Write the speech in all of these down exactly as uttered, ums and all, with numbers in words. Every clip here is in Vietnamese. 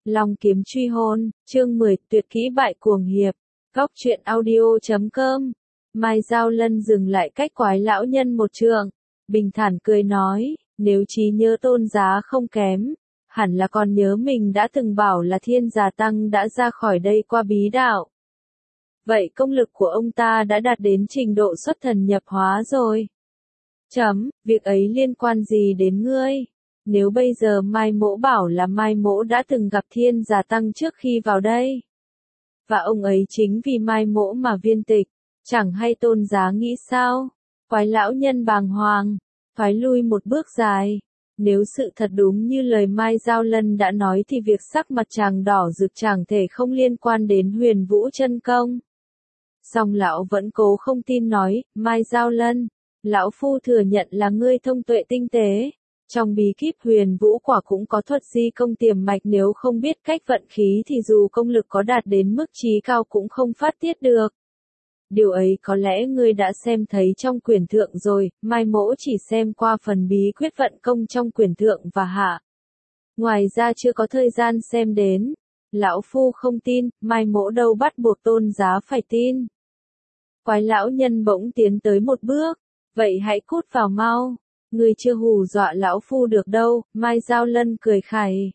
Long kiếm truy hôn, chương mười, tuyệt kỹ bại cuồng hiệp. Góc truyện audio chấm com. Mai Giao Lân dừng lại cách Quái lão nhân một trượng, bình thản cười nói, nếu trí nhớ tôn giá không kém, hẳn là còn nhớ mình đã từng bảo là Thiên Già Tăng đã ra khỏi đây qua bí đạo. Vậy công lực của ông ta đã đạt đến trình độ xuất thần nhập hóa rồi. Chấm, việc ấy liên quan gì đến ngươi? Nếu bây giờ Mai Mỗ bảo là Mai Mỗ đã từng gặp Thiên Già Tăng trước khi vào đây, và ông ấy chính vì Mai Mỗ mà viên tịch, chẳng hay tôn giá nghĩ sao? Quái lão nhân bàng hoàng, thoái lui một bước dài. Nếu sự thật đúng như lời Mai Giao Lân đã nói thì việc sắc mặt chàng đỏ rực chẳng thể không liên quan đến Huyền Vũ chân công. Song lão vẫn cố không tin nói, Mai Giao Lân, lão phu thừa nhận là ngươi thông tuệ tinh tế. Trong bí kíp Huyền Vũ quả cũng có thuật di công tiềm mạch, nếu không biết cách vận khí thì dù công lực có đạt đến mức trí cao cũng không phát tiết được. Điều ấy có lẽ ngươi đã xem thấy trong quyển thượng rồi, Mai Mỗ chỉ xem qua phần bí quyết vận công trong quyển thượng và hạ. Ngoài ra chưa có thời gian xem đến. Lão phu không tin, Mai Mỗ đâu bắt buộc tôn giá phải tin. Quái lão nhân bỗng tiến tới một bước, vậy hãy cút vào mau. Ngươi chưa hù dọa lão phu được đâu, Mai Giao Lân cười khẩy.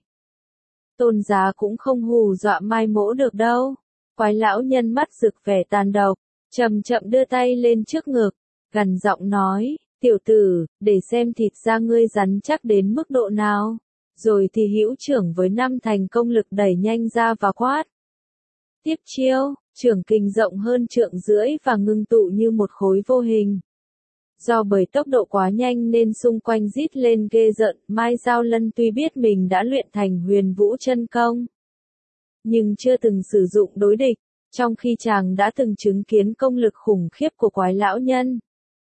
Tôn giá cũng không hù dọa Mai Mỗ được đâu. Quái lão nhân mắt rực vẻ tàn độc, chậm chậm đưa tay lên trước ngực, gằn giọng nói, tiểu tử, để xem thịt da ngươi rắn chắc đến mức độ nào. Rồi thì hữu trưởng với năm thành công lực đẩy nhanh ra và quát. Tiếp chiêu, trưởng kình rộng hơn trượng rưỡi và ngưng tụ như một khối vô hình. Do bởi tốc độ quá nhanh nên xung quanh rít lên ghê rợn, Mai Giao Lân tuy biết mình đã luyện thành Huyền Vũ chân công, nhưng chưa từng sử dụng đối địch, trong khi chàng đã từng chứng kiến công lực khủng khiếp của quái lão nhân.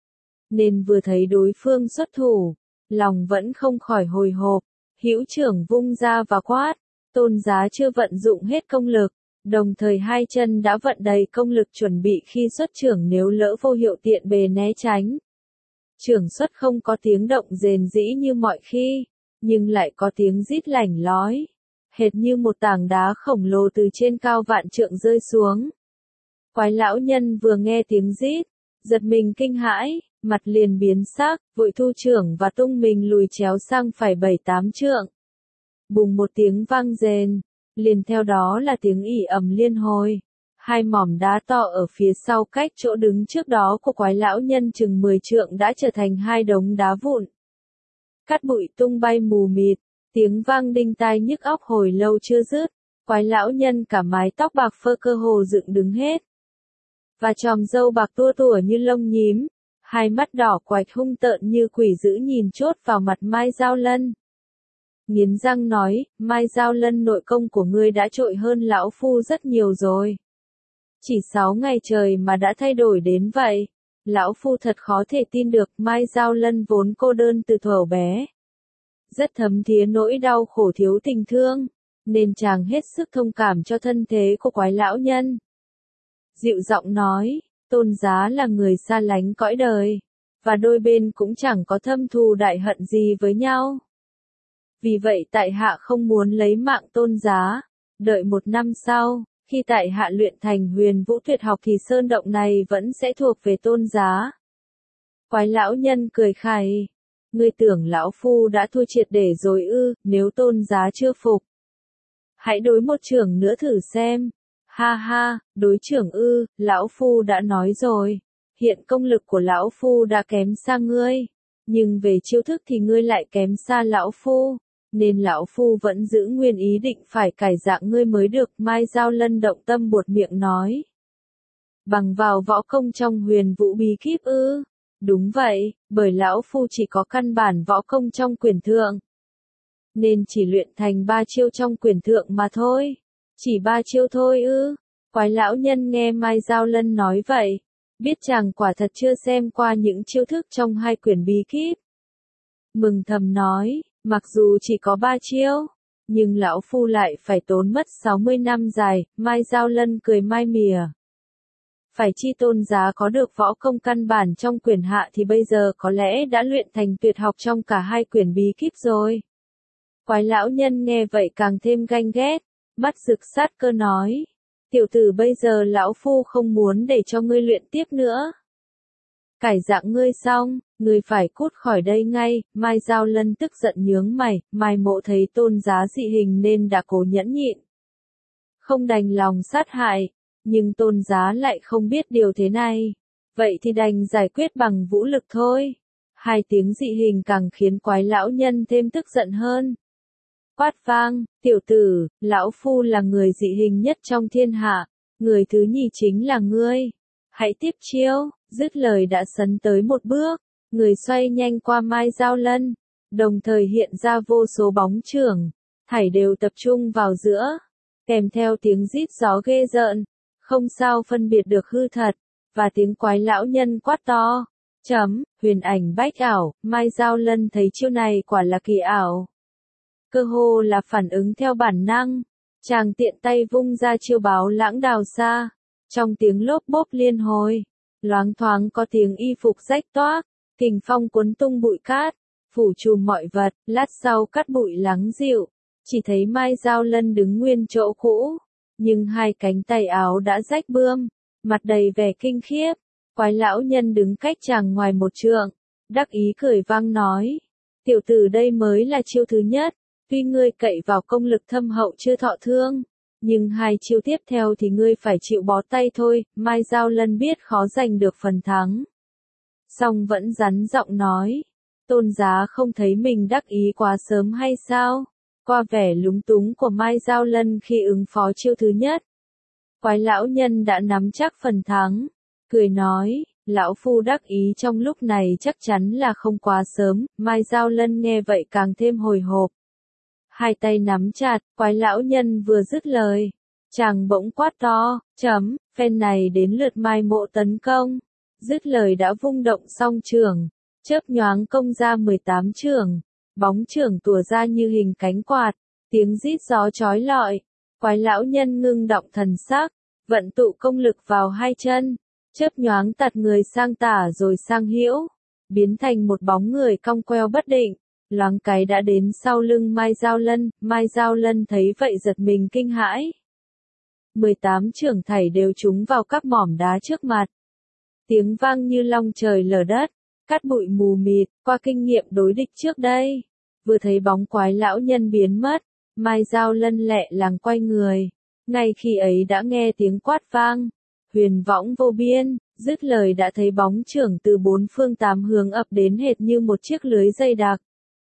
Nên vừa thấy đối phương xuất thủ, lòng vẫn không khỏi hồi hộp, hữu trưởng vung ra và quát, tôn giá chưa vận dụng hết công lực, đồng thời hai chân đã vận đầy công lực chuẩn bị khi xuất trưởng nếu lỡ vô hiệu tiện bề né tránh. Trưởng xuất không có tiếng động rền rĩ như mọi khi, nhưng lại có tiếng rít lảnh lói, hệt như một tảng đá khổng lồ từ trên cao vạn trượng rơi xuống. Quái lão nhân vừa nghe tiếng rít, giật mình kinh hãi, mặt liền biến sắc, vội thu trưởng và tung mình lùi chéo sang phải bảy tám trượng. Bùng một tiếng vang rền, liền theo đó là tiếng ỉ ầm liên hồi. Hai mỏm đá to ở phía sau cách chỗ đứng trước đó của quái lão nhân chừng mười trượng đã trở thành hai đống đá vụn. Cát bụi tung bay mù mịt, tiếng vang đinh tai nhức óc hồi lâu chưa dứt, quái lão nhân cả mái tóc bạc phơ cơ hồ dựng đứng hết. Và chòm râu bạc tua tủa như lông nhím, hai mắt đỏ quạch hung tợn như quỷ dữ nhìn chốt vào mặt Mai Giao Lân. Nghiến răng nói, Mai Giao Lân, nội công của ngươi đã trội hơn lão phu rất nhiều rồi. Chỉ sáu ngày trời mà đã thay đổi đến vậy, lão phu thật khó thể tin được. Mai Giao Lân vốn cô đơn từ thuở bé, rất thấm thía nỗi đau khổ thiếu tình thương, nên chàng hết sức thông cảm cho thân thế của quái lão nhân. Dịu giọng nói, tôn giá là người xa lánh cõi đời, và đôi bên cũng chẳng có thâm thù đại hận gì với nhau. Vì vậy tại hạ không muốn lấy mạng tôn giá, đợi một năm sau, khi tại hạ luyện thành Huyền Vũ tuyệt học thì sơn động này vẫn sẽ thuộc về tôn giá. Quái lão nhân cười khẩy, ngươi tưởng lão phu đã thua triệt để rồi ư? Nếu tôn giá chưa phục, hãy đối một trưởng nữa thử xem. Ha ha, đối trưởng ư? Lão phu đã nói rồi, hiện công lực của lão phu đã kém xa ngươi, nhưng về chiêu thức thì ngươi lại kém xa lão phu, nên lão phu vẫn giữ nguyên ý định phải cải dạng ngươi mới được. Mai Giao Lân động tâm buột miệng nói, bằng vào võ công trong Huyền Vũ bí kíp ư? Đúng vậy, bởi lão phu chỉ có căn bản võ công trong quyển thượng, nên chỉ luyện thành ba chiêu trong quyển thượng mà thôi. Chỉ ba chiêu thôi ư? Quái lão nhân nghe Mai Giao Lân nói vậy, biết chàng quả thật chưa xem qua những chiêu thức trong hai quyển bí kíp. Mừng thầm nói, mặc dù chỉ có ba chiêu, nhưng lão phu lại phải tốn mất sáu mươi năm dài. Mai Giao Lân cười mai mỉa. Phải chi tôn giá có được võ công căn bản trong quyển hạ thì bây giờ có lẽ đã luyện thành tuyệt học trong cả hai quyển bí kíp rồi. Quái lão nhân nghe vậy càng thêm ganh ghét, mắt rực sát cơ nói. Tiểu tử bây giờ lão phu không muốn để cho ngươi luyện tiếp nữa. Cải dạng ngươi xong, ngươi phải cút khỏi đây ngay. Mai Giao Lân tức giận nhướng mày, Mai Mộ thấy Tôn Giá dị hình nên đã cố nhẫn nhịn. Không đành lòng sát hại, nhưng Tôn Giá lại không biết điều thế này. Vậy thì đành giải quyết bằng vũ lực thôi. Hai tiếng dị hình càng khiến quái lão nhân thêm tức giận hơn. Quát vang, tiểu tử, lão phu là người dị hình nhất trong thiên hạ, người thứ nhì chính là ngươi. Hãy tiếp chiêu, dứt lời đã sấn tới một bước, người xoay nhanh qua Mai Giao Lân, đồng thời hiện ra vô số bóng chưởng, thảy đều tập trung vào giữa, kèm theo tiếng rít gió ghê rợn, không sao phân biệt được hư thật, và tiếng quái lão nhân quát to. Chấm, huyền ảnh bách ảo, Mai Giao Lân thấy chiêu này quả là kỳ ảo. Cơ hồ là phản ứng theo bản năng, chàng tiện tay vung ra chiêu báo lãng đào xa, trong tiếng lốp bốp liên hồi, loáng thoáng có tiếng y phục rách toác, kình phong cuốn tung bụi cát, phủ trùm mọi vật, lát sau cát bụi lắng dịu, chỉ thấy Mai Giao Lân đứng nguyên chỗ cũ, nhưng hai cánh tay áo đã rách bươm, mặt đầy vẻ kinh khiếp, quái lão nhân đứng cách chàng ngoài một trượng, đắc ý cười vang nói, tiểu tử đây mới là chiêu thứ nhất. Tuy ngươi cậy vào công lực thâm hậu chưa thọ thương, nhưng hai chiêu tiếp theo thì ngươi phải chịu bó tay thôi. Mai Giao Lân biết khó giành được phần thắng, song vẫn rắn giọng nói, Tôn Giá không thấy mình đắc ý quá sớm hay sao? Qua vẻ lúng túng của Mai Giao Lân khi ứng phó chiêu thứ nhất, quái lão nhân đã nắm chắc phần thắng, cười nói, lão phu đắc ý trong lúc này chắc chắn là không quá sớm. Mai Giao Lân nghe vậy càng thêm hồi hộp. Hai tay nắm chặt, quái lão nhân vừa dứt lời, chàng bỗng quát to, chấm, phen này đến lượt Mai Mộ tấn công. Dứt lời đã vung động song chưởng, chớp nhoáng công ra mười tám chưởng, bóng chưởng tùa ra như hình cánh quạt, tiếng rít gió chói lọi, quái lão nhân ngưng động thần sắc, vận tụ công lực vào hai chân, chớp nhoáng tạt người sang tả rồi sang hữu, biến thành một bóng người cong queo bất định. Loáng cái đã đến sau lưng Mai Giao Lân, Mai Giao Lân thấy vậy giật mình kinh hãi. mười tám chưởng thảy đều trúng vào các mỏm đá trước mặt. Tiếng vang như long trời lở đất, cát bụi mù mịt, qua kinh nghiệm đối địch trước đây. Vừa thấy bóng quái lão nhân biến mất, Mai Giao Lân lẹ làng quay người. Ngay khi ấy đã nghe tiếng quát vang, huyền võng vô biên, dứt lời đã thấy bóng chưởng từ bốn phương tám hướng ập đến hệt như một chiếc lưới dày đặc.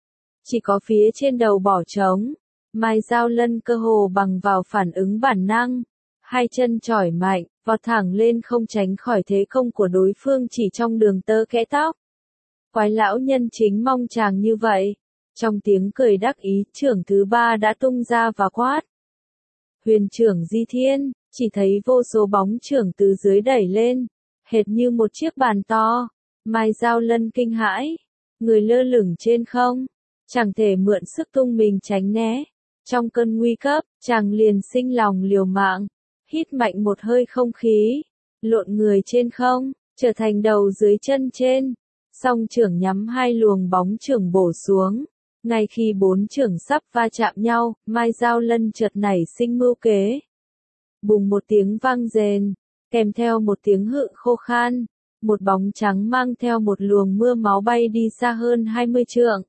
Chỉ có phía trên đầu bỏ trống, Mai Giao Lân cơ hồ bằng vào phản ứng bản năng, hai chân chỏi mạnh, vọt thẳng lên không tránh khỏi thế công của đối phương chỉ trong đường tơ kẽ tóc. Quái lão nhân chính mong chàng như vậy, trong tiếng cười đắc ý, chưởng thứ ba đã tung ra và quát. Huyền chưởng di thiên, chỉ thấy vô số bóng chưởng từ dưới đẩy lên, hệt như một chiếc bàn to. Mai Giao Lân kinh hãi, người lơ lửng trên không, chẳng thể mượn sức tung mình tránh né. Trong cơn nguy cấp, chàng liền sinh lòng liều mạng, hít mạnh một hơi không khí, lộn người trên không, trở thành đầu dưới chân trên, song chưởng nhắm hai luồng bóng chưởng bổ xuống. Ngay khi bốn chưởng sắp va chạm nhau, Mai Giao Lân chợt nảy sinh mưu kế. Bùng một tiếng vang rền, kèm theo một tiếng hự khô khan, một bóng trắng mang theo một luồng mưa máu bay đi xa hơn hai mươi trượng.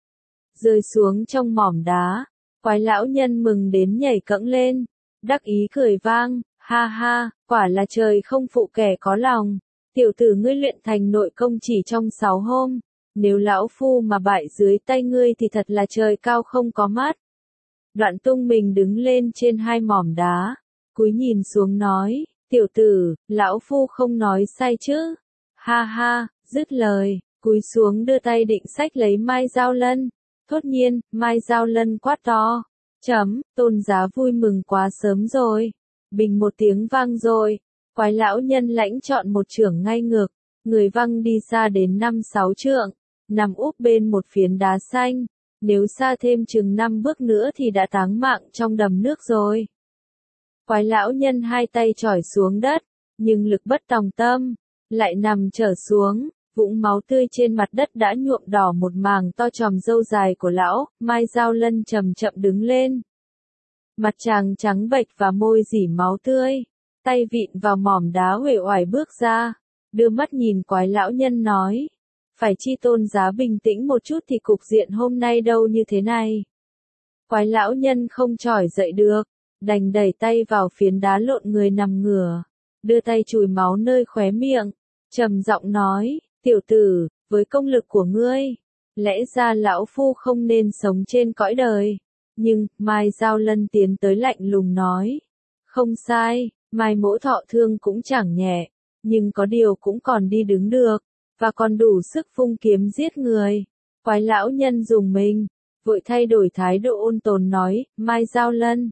Rơi xuống trong mỏm đá, quái lão nhân mừng đến nhảy cẫng lên, đắc ý cười vang, ha ha, quả là trời không phụ kẻ có lòng, tiểu tử ngươi luyện thành nội công chỉ trong sáu hôm, nếu lão phu mà bại dưới tay ngươi thì thật là trời cao không có mắt. Đoạn tung mình đứng lên trên hai mỏm đá, cúi nhìn xuống nói, tiểu tử, lão phu không nói sai chứ, ha ha, dứt lời, cúi xuống đưa tay định xách lấy Mai Giao Lân. Thốt nhiên, Mai Giao Lân quát to, chấm, Tôn Giá vui mừng quá sớm rồi. Bình một tiếng vang rồi, quái lão nhân lãnh chọn một chưởng ngay ngược, người văng đi xa đến năm sáu trượng, nằm úp bên một phiến đá xanh, nếu xa thêm chừng năm bước nữa thì đã táng mạng trong đầm nước rồi. Quái lão nhân hai tay chỏi xuống đất, nhưng lực bất tòng tâm, lại nằm trở xuống. Vũng máu tươi trên mặt đất đã nhuộm đỏ một màng to chòm râu dài của lão. Mai Giao Lân chậm chậm đứng lên. Mặt chàng trắng bệch và môi rỉ máu tươi, tay vịn vào mỏm đá uể oải bước ra, đưa mắt nhìn quái lão nhân nói, phải chi Tôn giá bình tĩnh một chút thì cục diện hôm nay đâu như thế này. Quái lão nhân không trỏi dậy được, đành đẩy tay vào phiến đá lộn người nằm ngửa, đưa tay chùi máu nơi khóe miệng, trầm giọng nói, tiểu tử, với công lực của ngươi, lẽ ra lão phu không nên sống trên cõi đời. Nhưng, Mai Giao Lân tiến tới lạnh lùng nói, không sai, Mai mỗ thọ thương cũng chẳng nhẹ, nhưng có điều cũng còn đi đứng được, và còn đủ sức vung kiếm giết người. Quái lão nhân dùng mình, vội thay đổi thái độ ôn tồn nói, Mai Giao Lân,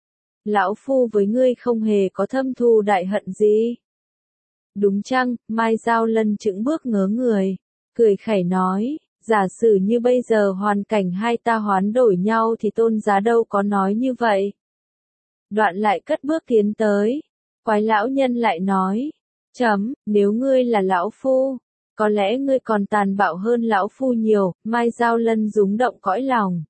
lão phu với ngươi không hề có thâm thù đại hận gì. Đúng chăng? Mai Giao Lân chững bước ngớ người, cười khẩy nói, giả sử như bây giờ hoàn cảnh hai ta hoán đổi nhau thì Tôn giá đâu có nói như vậy. Đoạn lại cất bước tiến tới, quái lão nhân lại nói, chấm, nếu ngươi là lão phu, có lẽ ngươi còn tàn bạo hơn lão phu nhiều. Mai Giao Lân rúng động cõi lòng.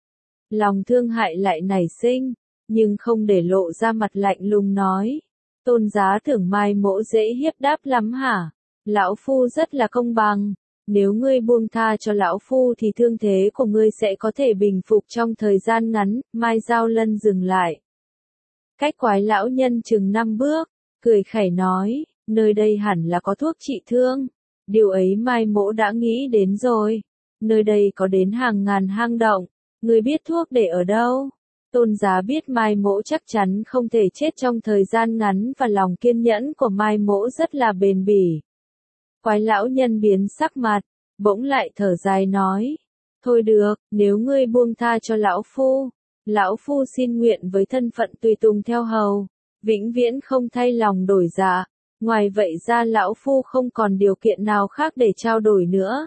Lòng thương hại lại nảy sinh, nhưng không để lộ ra mặt lạnh lùng nói, Tôn giá tưởng Mai mỗ dễ hiếp đáp lắm hả? Lão phu rất là công bằng, nếu ngươi buông tha cho lão phu thì thương thế của ngươi sẽ có thể bình phục trong thời gian ngắn. Mai Giao Lân dừng lại, cách quái lão nhân chừng năm bước, cười khẩy nói, nơi đây hẳn là có thuốc trị thương. Điều ấy Mai mỗ đã nghĩ đến rồi. Nơi đây có đến hàng ngàn hang động, ngươi biết thuốc để ở đâu? Tôn giá biết Mai mỗ chắc chắn không thể chết trong thời gian ngắn và lòng kiên nhẫn của Mai mỗ rất là bền bỉ. Quái lão nhân biến sắc mặt, bỗng lại thở dài nói, thôi được, nếu ngươi buông tha cho lão phu, lão phu xin nguyện với thân phận tùy tùng theo hầu, vĩnh viễn không thay lòng đổi dạ. Ngoài vậy ra lão phu không còn điều kiện nào khác để trao đổi nữa.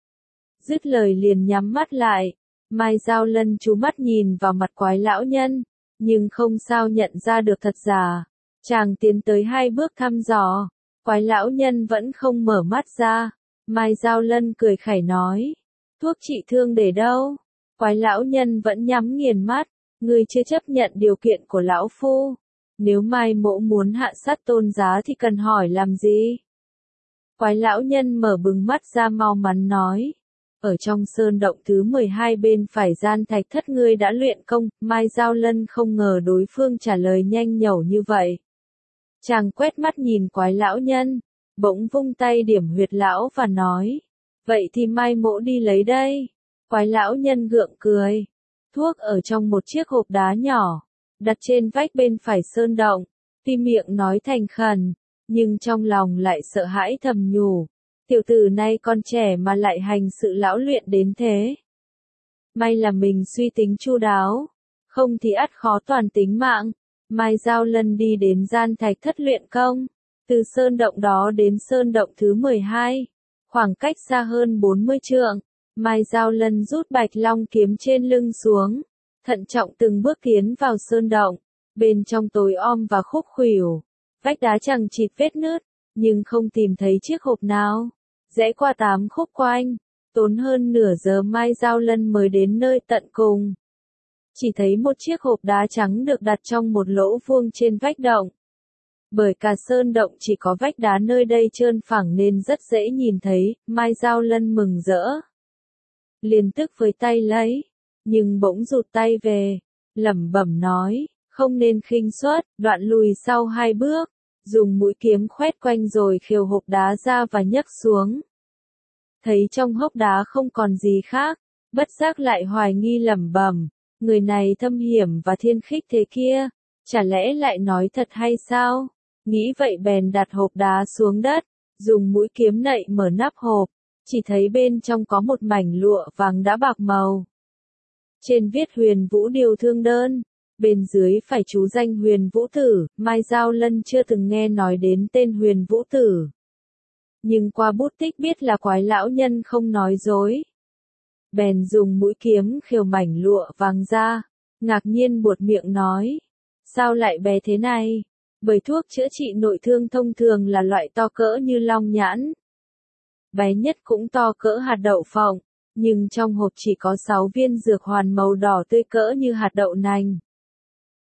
Dứt lời liền nhắm mắt lại. Mai Giao Lân chú mắt nhìn vào mặt quái lão nhân, nhưng không sao nhận ra được thật giả. Chàng tiến tới hai bước thăm dò, quái lão nhân vẫn không mở mắt ra. Mai Giao Lân cười khẩy nói, thuốc trị thương để đâu? Quái lão nhân vẫn nhắm nghiền mắt, ngươi chưa chấp nhận điều kiện của lão phu. Nếu Mai mỗ muốn hạ sát Tôn giá thì cần hỏi làm gì? Quái lão nhân mở bừng mắt ra mau mắn nói, ở trong sơn động thứ mười hai bên phải gian thạch thất ngươi đã luyện công. Mai Giao Lân không ngờ đối phương trả lời nhanh nhẩu như vậy. Chàng quét mắt nhìn quái lão nhân, bỗng vung tay điểm huyệt lão và nói, vậy thì Mai mỗ đi lấy đây. Quái lão nhân gượng cười, thuốc ở trong một chiếc hộp đá nhỏ, đặt trên vách bên phải sơn động. Tuy miệng nói thành khẩn, nhưng trong lòng lại sợ hãi thầm nhủ, tiểu tử này còn trẻ mà lại hành sự lão luyện đến thế. May là mình suy tính chu đáo, không thì ắt khó toàn tính mạng. Mai Giao Lân đi đến gian thạch thất luyện công, từ sơn động đó đến sơn động thứ mười hai, khoảng cách xa hơn bốn mươi trượng. Mai Giao Lân rút bạch long kiếm trên lưng xuống, thận trọng từng bước tiến vào sơn động. Bên trong tối om và khúc khuỷu, vách đá chằng chịt vết nứt, nhưng không tìm thấy chiếc hộp nào. Rẽ qua tám khúc quanh, tốn hơn nửa giờ Mai Giao Lân mới đến nơi tận cùng. Chỉ thấy một chiếc hộp đá trắng được đặt trong một lỗ vuông trên vách động. Bởi cả sơn động chỉ có vách đá nơi đây trơn phẳng nên rất dễ nhìn thấy. Mai Giao Lân mừng rỡ, liền tức với tay lấy, nhưng bỗng rụt tay về, lẩm bẩm nói, không nên khinh suất. Đoạn lùi sau hai bước, dùng mũi kiếm khoét quanh rồi khều hộp đá ra và nhấc xuống. Thấy trong hốc đá không còn gì khác, bất giác lại hoài nghi lẩm bẩm, người này thâm hiểm và thiên khích thế kia, chả lẽ lại nói thật hay sao? Nghĩ vậy bèn đặt hộp đá xuống đất, dùng mũi kiếm nậy mở nắp hộp, chỉ thấy bên trong có một mảnh lụa vàng đã bạc màu. Trên viết Huyền Vũ Điều Thương Đơn, bên dưới phải chú danh Huyền Vũ Tử. Mai Giao Lân chưa từng nghe nói đến tên Huyền Vũ Tử, nhưng qua bút tích biết là quái lão nhân không nói dối. Bèn dùng mũi kiếm khều mảnh lụa vàng ra, ngạc nhiên buột miệng nói, sao lại bé thế này? Bởi thuốc chữa trị nội thương thông thường là loại to cỡ như long nhãn, bé nhất cũng to cỡ hạt đậu phộng, nhưng trong hộp chỉ có sáu viên dược hoàn màu đỏ tươi cỡ như hạt đậu nành.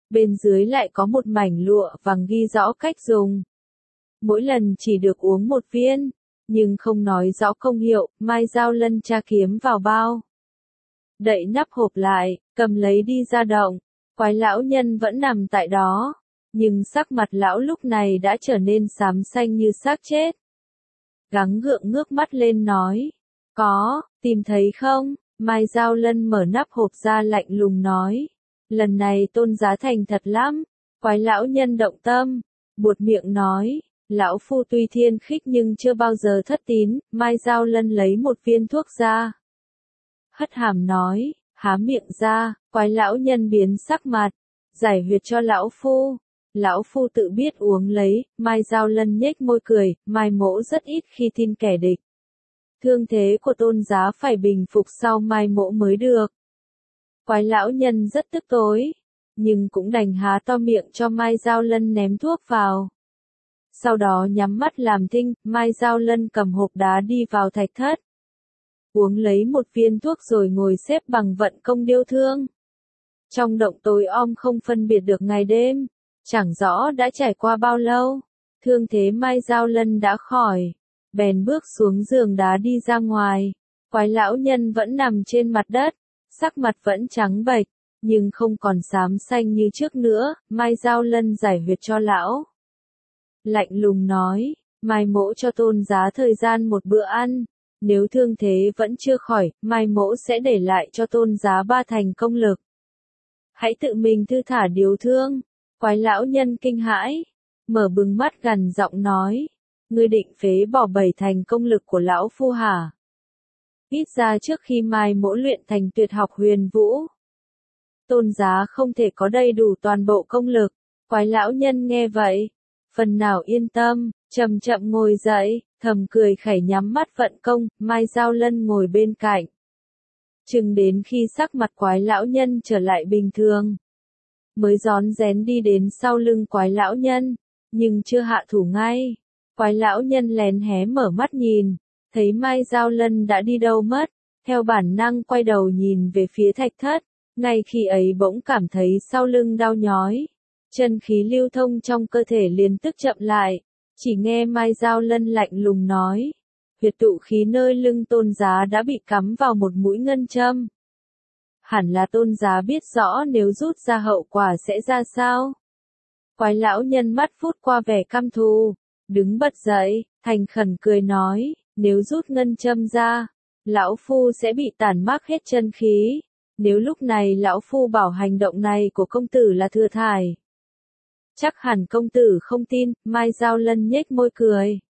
bên dưới lại có một mảnh lụa vàng ghi rõ cách dùng. Mỗi lần chỉ được uống một viên, nhưng không nói rõ công hiệu, Mai Giao Lân tra kiếm vào bao. Đậy nắp hộp lại, cầm lấy đi ra động, quái lão nhân vẫn nằm tại đó, nhưng sắc mặt lão lúc này đã trở nên xám xanh như xác chết. Gắng gượng ngước mắt lên nói, có, tìm thấy không? Mai Giao Lân mở nắp hộp ra lạnh lùng nói, lần này Tôn giá thành thật lắm. Quái lão nhân động tâm, buột miệng nói, lão phu tuy thiên khích nhưng chưa bao giờ thất tín. Mai Giao Lân lấy một viên thuốc ra, hất hàm nói, há miệng ra. Quái lão nhân biến sắc mặt, giải huyệt cho lão phu. Lão phu tự biết uống lấy. Mai Giao Lân nhếch môi cười, Mai mỗ rất ít khi tin kẻ địch. Thương thế của Tôn giá phải bình phục sau Mai mỗ mới được. Quái lão nhân rất tức tối, nhưng cũng đành há to miệng cho Mai Giao Lân ném thuốc vào. Sau đó nhắm mắt làm thinh. Mai Giao Lân cầm hộp đá đi vào thạch thất, uống lấy một viên thuốc rồi ngồi xếp bằng vận công điêu thương. Trong động tối om không phân biệt được ngày đêm, chẳng rõ đã trải qua bao lâu. Thương thế Mai Giao Lân đã khỏi, bèn bước xuống giường đá đi ra ngoài. Quái lão nhân vẫn nằm trên mặt đất, sắc mặt vẫn trắng bệch, nhưng không còn xám xanh như trước nữa. Mai Giao Lân giải huyệt cho lão, lạnh lùng nói, Mai mỗ cho Tôn giá thời gian một bữa ăn. Nếu thương thế vẫn chưa khỏi, Mai mỗ sẽ để lại cho Tôn giá ba thành công lực. Hãy tự mình thư thả điều thương. Quái lão nhân kinh hãi, mở bừng mắt gằn giọng nói, ngươi định phế bỏ bảy thành công lực của lão phu hả? Ít ra trước khi Mai mỗ luyện thành tuyệt học huyền vũ, Tôn giá không thể có đầy đủ toàn bộ công lực. Quái lão nhân nghe vậy, phần nào yên tâm, chậm chậm ngồi dậy, thầm cười khẩy nhắm mắt vận công. Mai Giao Lân ngồi bên cạnh, chừng đến khi sắc mặt quái lão nhân trở lại bình thường, mới rón rén đi đến sau lưng quái lão nhân, nhưng chưa hạ thủ ngay. Quái lão nhân lén hé mở mắt nhìn, thấy Mai Giao Lân đã đi đâu mất, theo bản năng quay đầu nhìn về phía thạch thất. Ngay khi ấy bỗng cảm thấy sau lưng đau nhói, chân khí lưu thông trong cơ thể liền tức chậm lại, chỉ nghe Mai Giao Lân lạnh lùng nói, huyệt tụ khí nơi lưng Tôn giá đã bị cắm vào một mũi ngân châm. Hẳn là Tôn giá biết rõ nếu rút ra hậu quả sẽ ra sao. Quái lão nhân mắt phút qua vẻ căm thù, đứng bật dậy, thành khẩn cười nói, nếu rút ngân châm ra, lão phu sẽ bị tản mát hết chân khí. Nếu lúc này lão phu bảo hành động này của công tử là thừa thải, chắc hẳn công tử không tin. Mai Giao Lân nhếch môi cười,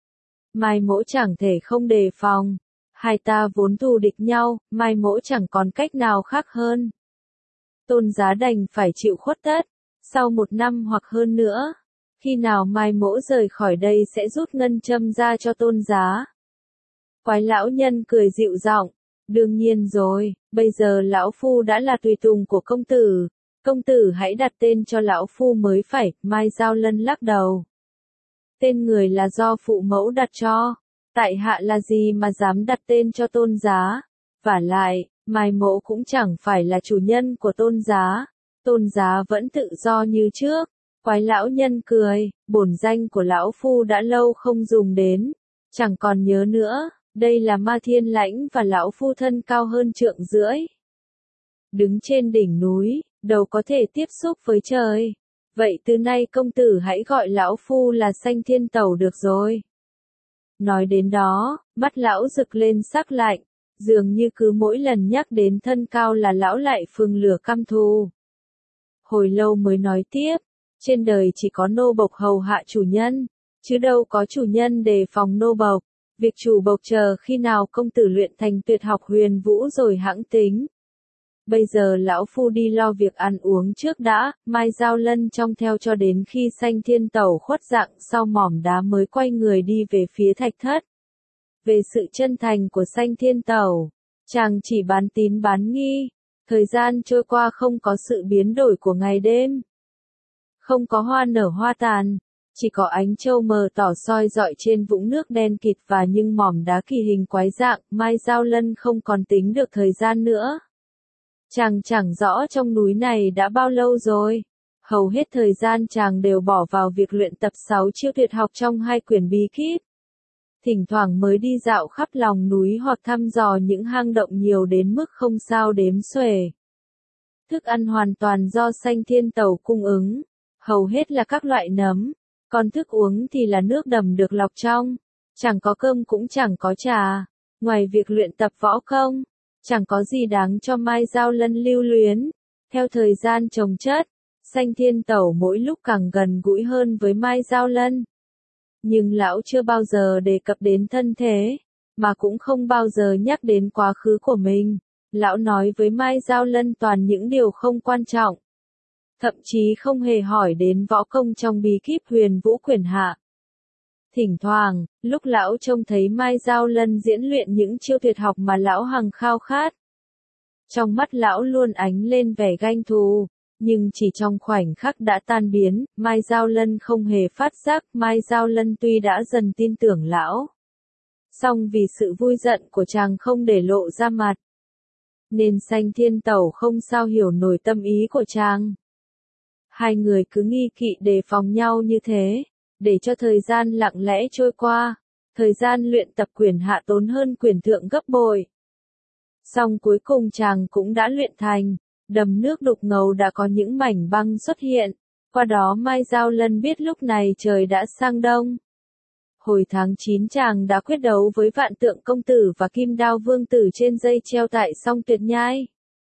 Mai mỗ chẳng thể không đề phòng, hai ta vốn thù địch nhau, Mai mỗ chẳng còn cách nào khác hơn. Tôn giá đành phải chịu khuất tất. Sau một năm hoặc hơn nữa, khi nào Mai mỗ rời khỏi đây sẽ rút ngân châm ra cho Tôn giá. Quái lão nhân cười dịu giọng, đương nhiên rồi, bây giờ lão phu đã là tùy tùng của công tử, công tử hãy đặt tên cho lão phu mới phải. Mai Giao Lân lắc đầu, tên người là do phụ mẫu đặt cho, tại hạ là gì mà dám đặt tên cho Tôn giá. Vả lại, Mai mỗ cũng chẳng phải là chủ nhân của Tôn giá, Tôn giá vẫn tự do như trước. Quái lão nhân cười, bổn danh của lão phu đã lâu không dùng đến, chẳng còn nhớ nữa. Đây là Ma Thiên Lãnh và lão phu thân cao hơn trượng rưỡi, đứng trên đỉnh núi, đầu có thể tiếp xúc với trời. Vậy từ nay công tử hãy gọi lão phu là Sanh Thiên Tẩu được rồi. Nói đến đó, mắt lão rực lên sắc lạnh, dường như cứ mỗi lần nhắc đến thân cao là lão lại phừng lửa căm thù. Hồi lâu mới nói tiếp, trên đời chỉ có nô bộc hầu hạ chủ nhân, chứ đâu có chủ nhân đề phòng nô bộc. Việc chủ bộc chờ khi nào công tử luyện thành tuyệt học huyền vũ rồi hãng tính. Bây giờ lão phu đi lo việc ăn uống trước đã. Mai Giao Lân trông theo cho đến khi Sanh Thiên Tẩu khuất dạng sau mỏm đá mới quay người đi về phía thạch thất. Về sự chân thành của Sanh Thiên Tẩu, chàng chỉ bán tín bán nghi. Thời gian trôi qua không có sự biến đổi của ngày đêm, không có hoa nở hoa tàn, chỉ có ánh châu mờ tỏ soi rọi trên vũng nước đen kịt và những mỏm đá kỳ hình quái dạng. Mai Giao Lân không còn tính được thời gian nữa. Chàng chẳng rõ trong núi này đã bao lâu rồi, Hầu hết thời gian chàng đều bỏ vào việc luyện tập sáu chiêu tuyệt học trong hai quyển bí kíp. Thỉnh thoảng mới đi dạo khắp lòng núi hoặc thăm dò những hang động nhiều đến mức không sao đếm xuể. Thức ăn hoàn toàn do Sanh Thiên Tẩu cung ứng, hầu hết là các loại nấm, còn thức uống thì là nước đầm được lọc trong, chẳng có cơm cũng chẳng có trà. Ngoài việc luyện tập võ công, chẳng có gì đáng cho Mai Giao Lân lưu luyến. Theo thời gian chồng chất, Sanh Thiên Tẩu mỗi lúc càng gần gũi hơn với Mai Giao Lân. Nhưng lão chưa bao giờ đề cập đến thân thế, mà cũng không bao giờ nhắc đến quá khứ của mình. Lão nói với Mai Giao Lân toàn những điều không quan trọng. Thậm chí không hề hỏi đến võ công trong bí kíp Huyền Vũ Quyển Hạ. Thỉnh thoảng, lúc lão trông thấy Mai Giao Lân diễn luyện những chiêu tuyệt học mà lão hằng khao khát, trong mắt lão luôn ánh lên vẻ ganh thù, nhưng chỉ trong khoảnh khắc đã tan biến. Mai Giao Lân không hề phát giác. Mai Giao Lân tuy đã dần tin tưởng lão, song vì sự vui giận của chàng không để lộ ra mặt, nên Sanh Thiên Tẩu không sao hiểu nổi tâm ý của chàng. Hai người cứ nghi kỵ đề phòng nhau như thế, để cho thời gian lặng lẽ trôi qua. Thời gian luyện tập quyển hạ tốn hơn quyển thượng gấp bội. Song cuối cùng chàng cũng đã luyện thành, đầm nước đục ngầu đã có những mảnh băng xuất hiện. Qua đó Mai Giao Lân biết lúc này trời đã sang đông. Hồi tháng chín chàng đã quyết đấu với Vạn Tượng Công Tử và Kim Đao Vương Tử trên dây treo tại Song Tuyệt Nhai.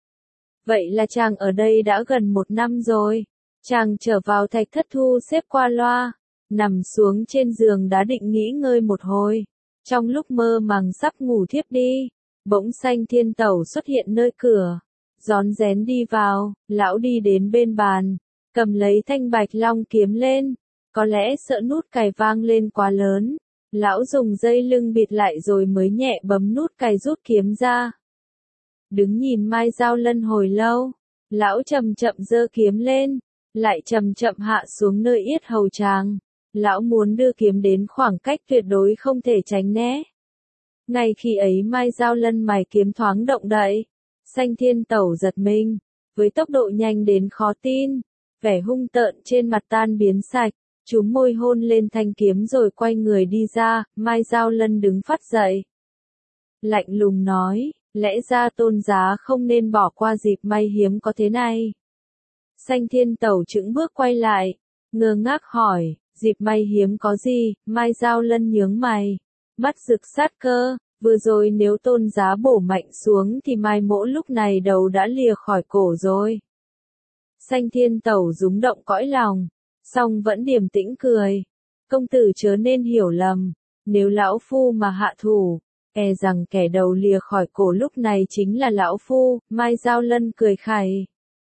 Vậy là chàng ở đây đã gần một năm rồi. Chàng trở vào Thạch Thất thu xếp qua loa, nằm xuống trên giường đã định nghỉ ngơi một hồi. Trong lúc mơ màng sắp ngủ thiếp đi, bỗng Sanh Thiên Tẩu xuất hiện nơi cửa, rón rén đi vào. Lão đi đến bên bàn, cầm lấy thanh bạch long kiếm lên. Có lẽ sợ nút cài vang lên quá lớn, lão dùng dây lưng bịt lại rồi mới nhẹ bấm nút cài rút kiếm ra. Đứng nhìn Mai Giao Lân hồi lâu, lão chậm chậm giơ kiếm lên, lại chậm chậm hạ xuống nơi yết hầu chàng. Lão muốn đưa kiếm đến khoảng cách tuyệt đối không thể tránh né. Ngay khi ấy Mai Giao Lân mài kiếm thoáng động đậy, Sanh Thiên Tẩu giật mình, với tốc độ nhanh đến khó tin, vẻ hung tợn trên mặt tan biến sạch, chúm môi hôn lên thanh kiếm rồi quay người đi ra. Mai Giao Lân đứng phắt dậy, lạnh lùng nói, lẽ ra Tôn giá không nên bỏ qua dịp may hiếm có thế này. Sanh Thiên Tẩu chững bước quay lại, ngơ ngác hỏi, dịp may hiếm có gì? Mai Giao Lân nhướng mày, mắt rực sát cơ, vừa rồi nếu Tôn giá bổ mạnh xuống thì Mai Mỗ lúc này đầu đã lìa khỏi cổ rồi. Sanh Thiên Tẩu rúng động cõi lòng, song vẫn điềm tĩnh cười, công tử chớ nên hiểu lầm, nếu lão phu mà hạ thủ, e rằng kẻ đầu lìa khỏi cổ lúc này chính là lão phu. Mai Giao Lân cười khẩy.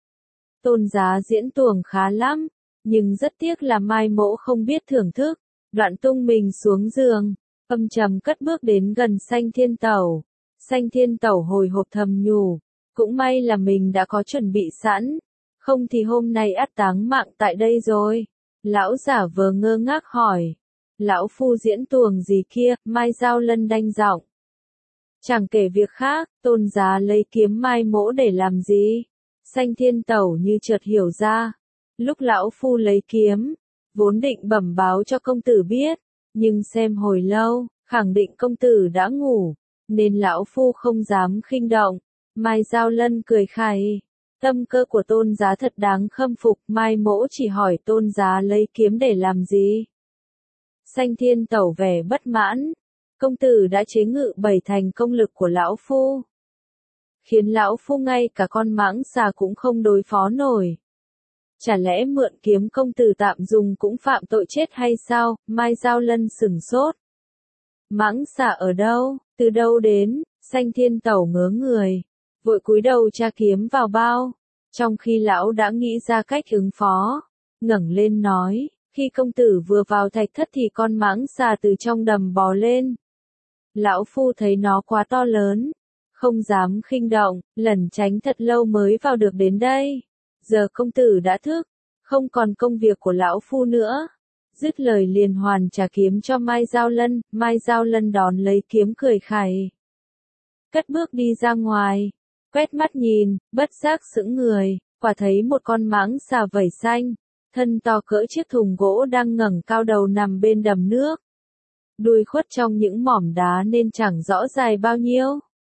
Tôn giá diễn tuồng khá lắm, nhưng rất tiếc là Mai Mỗ không biết thưởng thức. Đoạn tung mình xuống giường, âm trầm cất bước đến gần Sanh Thiên Tẩu. Sanh Thiên Tẩu hồi hộp thầm nhủ, cũng may là mình đã có chuẩn bị sẵn, không thì hôm nay ắt táng mạng tại đây rồi. Lão giả vờ ngơ ngác hỏi, lão phu diễn tuồng gì kia? Mai Giao Lân đanh giọng. Chẳng kể việc khác, Tôn giá lấy kiếm Mai Mỗ để làm gì? Sanh Thiên Tẩu như chợt hiểu ra, lúc lão phu lấy kiếm, vốn định bẩm báo cho công tử biết, nhưng xem hồi lâu, khẳng định công tử đã ngủ, nên lão phu không dám khinh động. Mai Giao Lân cười khẩy, tâm cơ của Tôn giá thật đáng khâm phục. Mai Mỗ chỉ hỏi Tôn giá lấy kiếm để làm gì? Sanh Thiên Tẩu vẻ bất mãn, công tử đã chế ngự bảy thành công lực của lão phu, khiến lão phu ngay cả con mãng xà cũng không đối phó nổi. Chả lẽ mượn kiếm công tử tạm dùng cũng phạm tội chết hay sao? Mai Giao Lân sửng sốt. Mãng xà ở đâu? Từ đâu đến? Sanh Thiên Tẩu ngớ người, vội cúi đầu tra kiếm vào bao, trong khi lão đã nghĩ ra cách ứng phó, ngẩng lên nói, khi công tử vừa vào thạch thất thì con mãng xà từ trong đầm bò lên. Lão phu thấy nó quá to lớn, không dám khinh động, lẩn tránh thật lâu mới vào được đến đây. Giờ công tử đã thức, không còn công việc của lão phu nữa. Dứt lời liền hoàn trả kiếm cho Mai Giao Lân. Mai Giao Lân đón lấy kiếm cười khẩy, cất bước đi ra ngoài, quét mắt nhìn, bất giác sững người, quả thấy một con mãng xà vảy xanh, thân to cỡ chiếc thùng gỗ đang ngẩng cao đầu nằm bên đầm nước. Đuôi khuất trong những mỏm đá nên chẳng rõ dài bao nhiêu.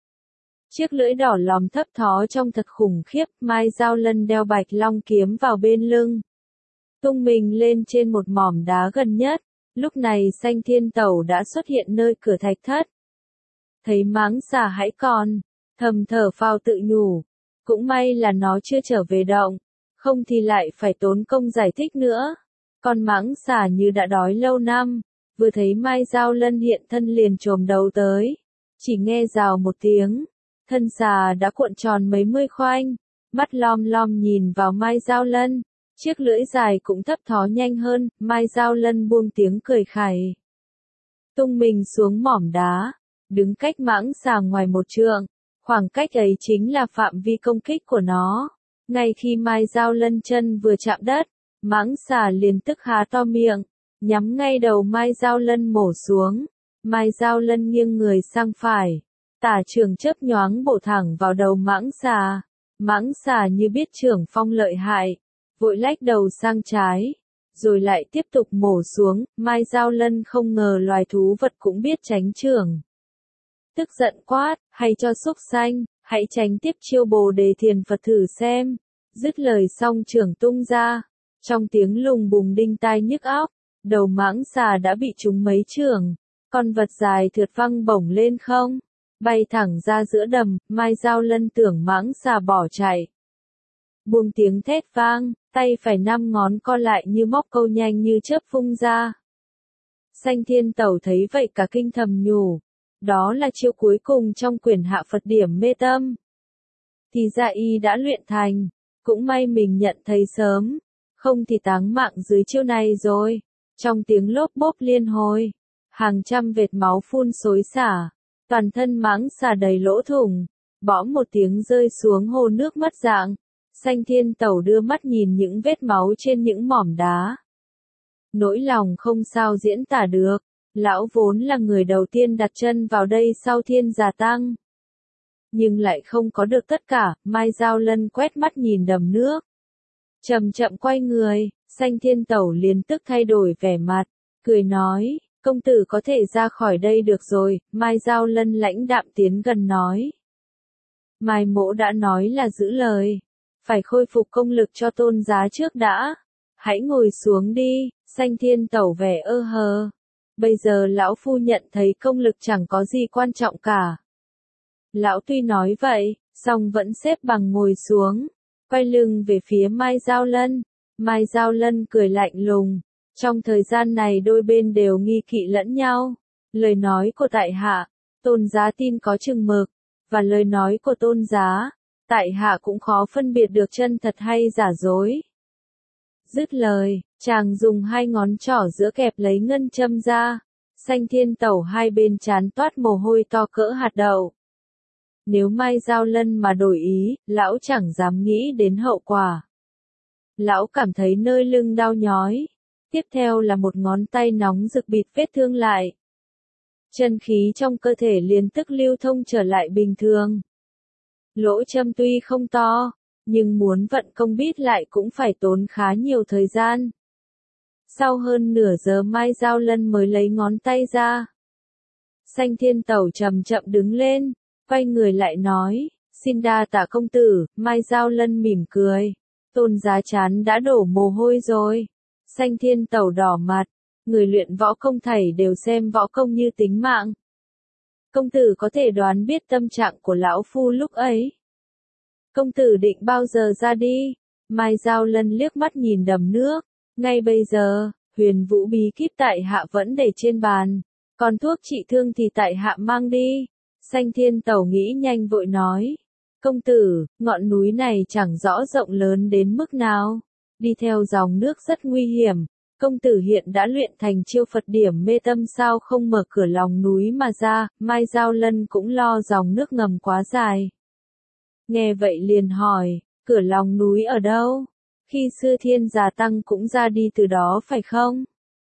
Chiếc lưỡi đỏ lòm thấp thó trông thật khủng khiếp, Mai Dao Lân đeo bạch long kiếm vào bên lưng. Tung mình lên trên một mỏm đá gần nhất, lúc này Xanh Thiên Tẩu đã xuất hiện nơi cửa thạch thất. Thấy máng xà hãy còn, thầm thở phào tự nhủ, cũng may là nó chưa trở về động, không thì lại phải tốn công giải thích nữa. Con máng xà như đã đói lâu năm, vừa thấy Mai Dao Lân hiện thân liền chồm đầu tới, chỉ nghe rào một tiếng, thân xà đã cuộn tròn mấy mươi khoanh, mắt lom lom nhìn vào Mai Dao Lân, chiếc lưỡi dài cũng thấp thó nhanh hơn. Mai Dao Lân buông tiếng cười khẩy, tung mình xuống mỏm đá, đứng cách mãng xà ngoài một trượng, khoảng cách ấy chính là phạm vi công kích của nó. Ngay khi Mai Dao Lân chân vừa chạm đất, mãng xà liền tức há to miệng, nhắm ngay đầu Mai Dao Lân mổ xuống. Mai Dao Lân nghiêng người sang phải, tả trường chớp nhoáng bổ thẳng vào đầu mãng xà. Mãng xà như biết trưởng phong lợi hại, vội lách đầu sang trái, rồi lại tiếp tục mổ xuống. Mai Dao Lân không ngờ loài thú vật cũng biết tránh chưởng. Tức giận quát, hay cho súc sanh, hãy tránh tiếp chiêu Bồ Đề Thiền Phật thử xem. Dứt lời xong chưởng tung ra, trong tiếng lùng bùng đinh tai nhức óc, đầu mãng xà đã bị trúng mấy chưởng, con vật dài thượt văng bổng lên không, bay thẳng ra giữa đầm. Mai Dao Lân tưởng mãng xà bỏ chạy. Buông tiếng thét vang, tay phải năm ngón co lại như móc câu nhanh như chớp phung ra. Xanh Thiên Tẩu thấy vậy cả kinh thầm nhủ, đó là chiêu cuối cùng trong quyển Hạ Phật Điểm Mê Tâm. Thì ra y đã luyện thành, cũng may mình nhận thấy sớm, không thì táng mạng dưới chiêu này rồi. Trong tiếng lốp bốp liên hồi, hàng trăm vệt máu phun xối xả, toàn thân mãng xà đầy lỗ thủng, bõm một tiếng rơi xuống hồ nước mất dạng. Xanh Thiên Tẩu đưa mắt nhìn những vết máu trên những mỏm đá. Nỗi lòng không sao diễn tả được, lão vốn là người đầu tiên đặt chân vào đây sau Thiên Già Tăng. Nhưng lại không có được tất cả. Mai Dao Lân quét mắt nhìn đầm nước, chậm chậm quay người. Xanh Thiên Tẩu liền tức thay đổi vẻ mặt, cười nói, công tử có thể ra khỏi đây được rồi. Mai Dao Lân lãnh đạm tiến gần nói, Mai mỗ đã nói là giữ lời, phải khôi phục công lực cho tôn giá trước đã. Hãy ngồi xuống đi. Xanh Thiên Tẩu vẻ ơ hờ, bây giờ lão phu nhận thấy công lực chẳng có gì quan trọng cả. Lão tuy nói vậy, song vẫn xếp bằng ngồi xuống, quay lưng về phía Mai Dao Lân. Mai Dao Lân cười lạnh lùng, trong thời gian này đôi bên đều nghi kỵ lẫn nhau. Lời nói của tại hạ, tôn giá tin có chừng mực, và lời nói của tôn giá, tại hạ cũng khó phân biệt được chân thật hay giả dối. Dứt lời, chàng dùng hai ngón trỏ giữa kẹp lấy ngân châm ra. Xanh Thiên Tẩu hai bên trán toát mồ hôi to cỡ hạt đậu. Nếu Mai Dao Lân mà đổi ý, lão chẳng dám nghĩ đến hậu quả. Lão cảm thấy nơi lưng đau nhói. Tiếp theo là một ngón tay nóng rực bịt vết thương lại. Chân khí trong cơ thể liền tức lưu thông trở lại bình thường. Lỗ châm tuy không to, nhưng muốn vận công bít lại cũng phải tốn khá nhiều thời gian. Sau hơn nửa giờ Mai Dao Lân mới lấy ngón tay ra. Xanh Thiên Tẩu chậm chậm đứng lên, quay người lại nói, xin đa tạ công tử. Mai Dao Lân mỉm cười, tôn giá chán đã đổ mồ hôi rồi. Xanh Thiên Tẩu đỏ mặt, người luyện võ công thảy đều xem võ công như tính mạng. Công tử có thể đoán biết tâm trạng của lão phu lúc ấy. Công tử định bao giờ ra đi? Mai Dao Lân liếc mắt nhìn đầm nước, ngay bây giờ, huyền vũ bí kíp tại hạ vẫn để trên bàn, còn thuốc trị thương thì tại hạ mang đi. Xanh Thiên Tẩu nghĩ nhanh vội nói, công tử, ngọn núi này chẳng rõ rộng lớn đến mức nào, đi theo dòng nước rất nguy hiểm. Công tử hiện đã luyện thành chiêu Phật Điểm Mê Tâm, sao không mở cửa lòng núi mà ra? Mai Dao Lân cũng lo dòng nước ngầm quá dài. Nghe vậy liền hỏi, cửa lòng núi ở đâu? Khi xưa Thiên Già Tăng cũng ra đi từ đó phải không?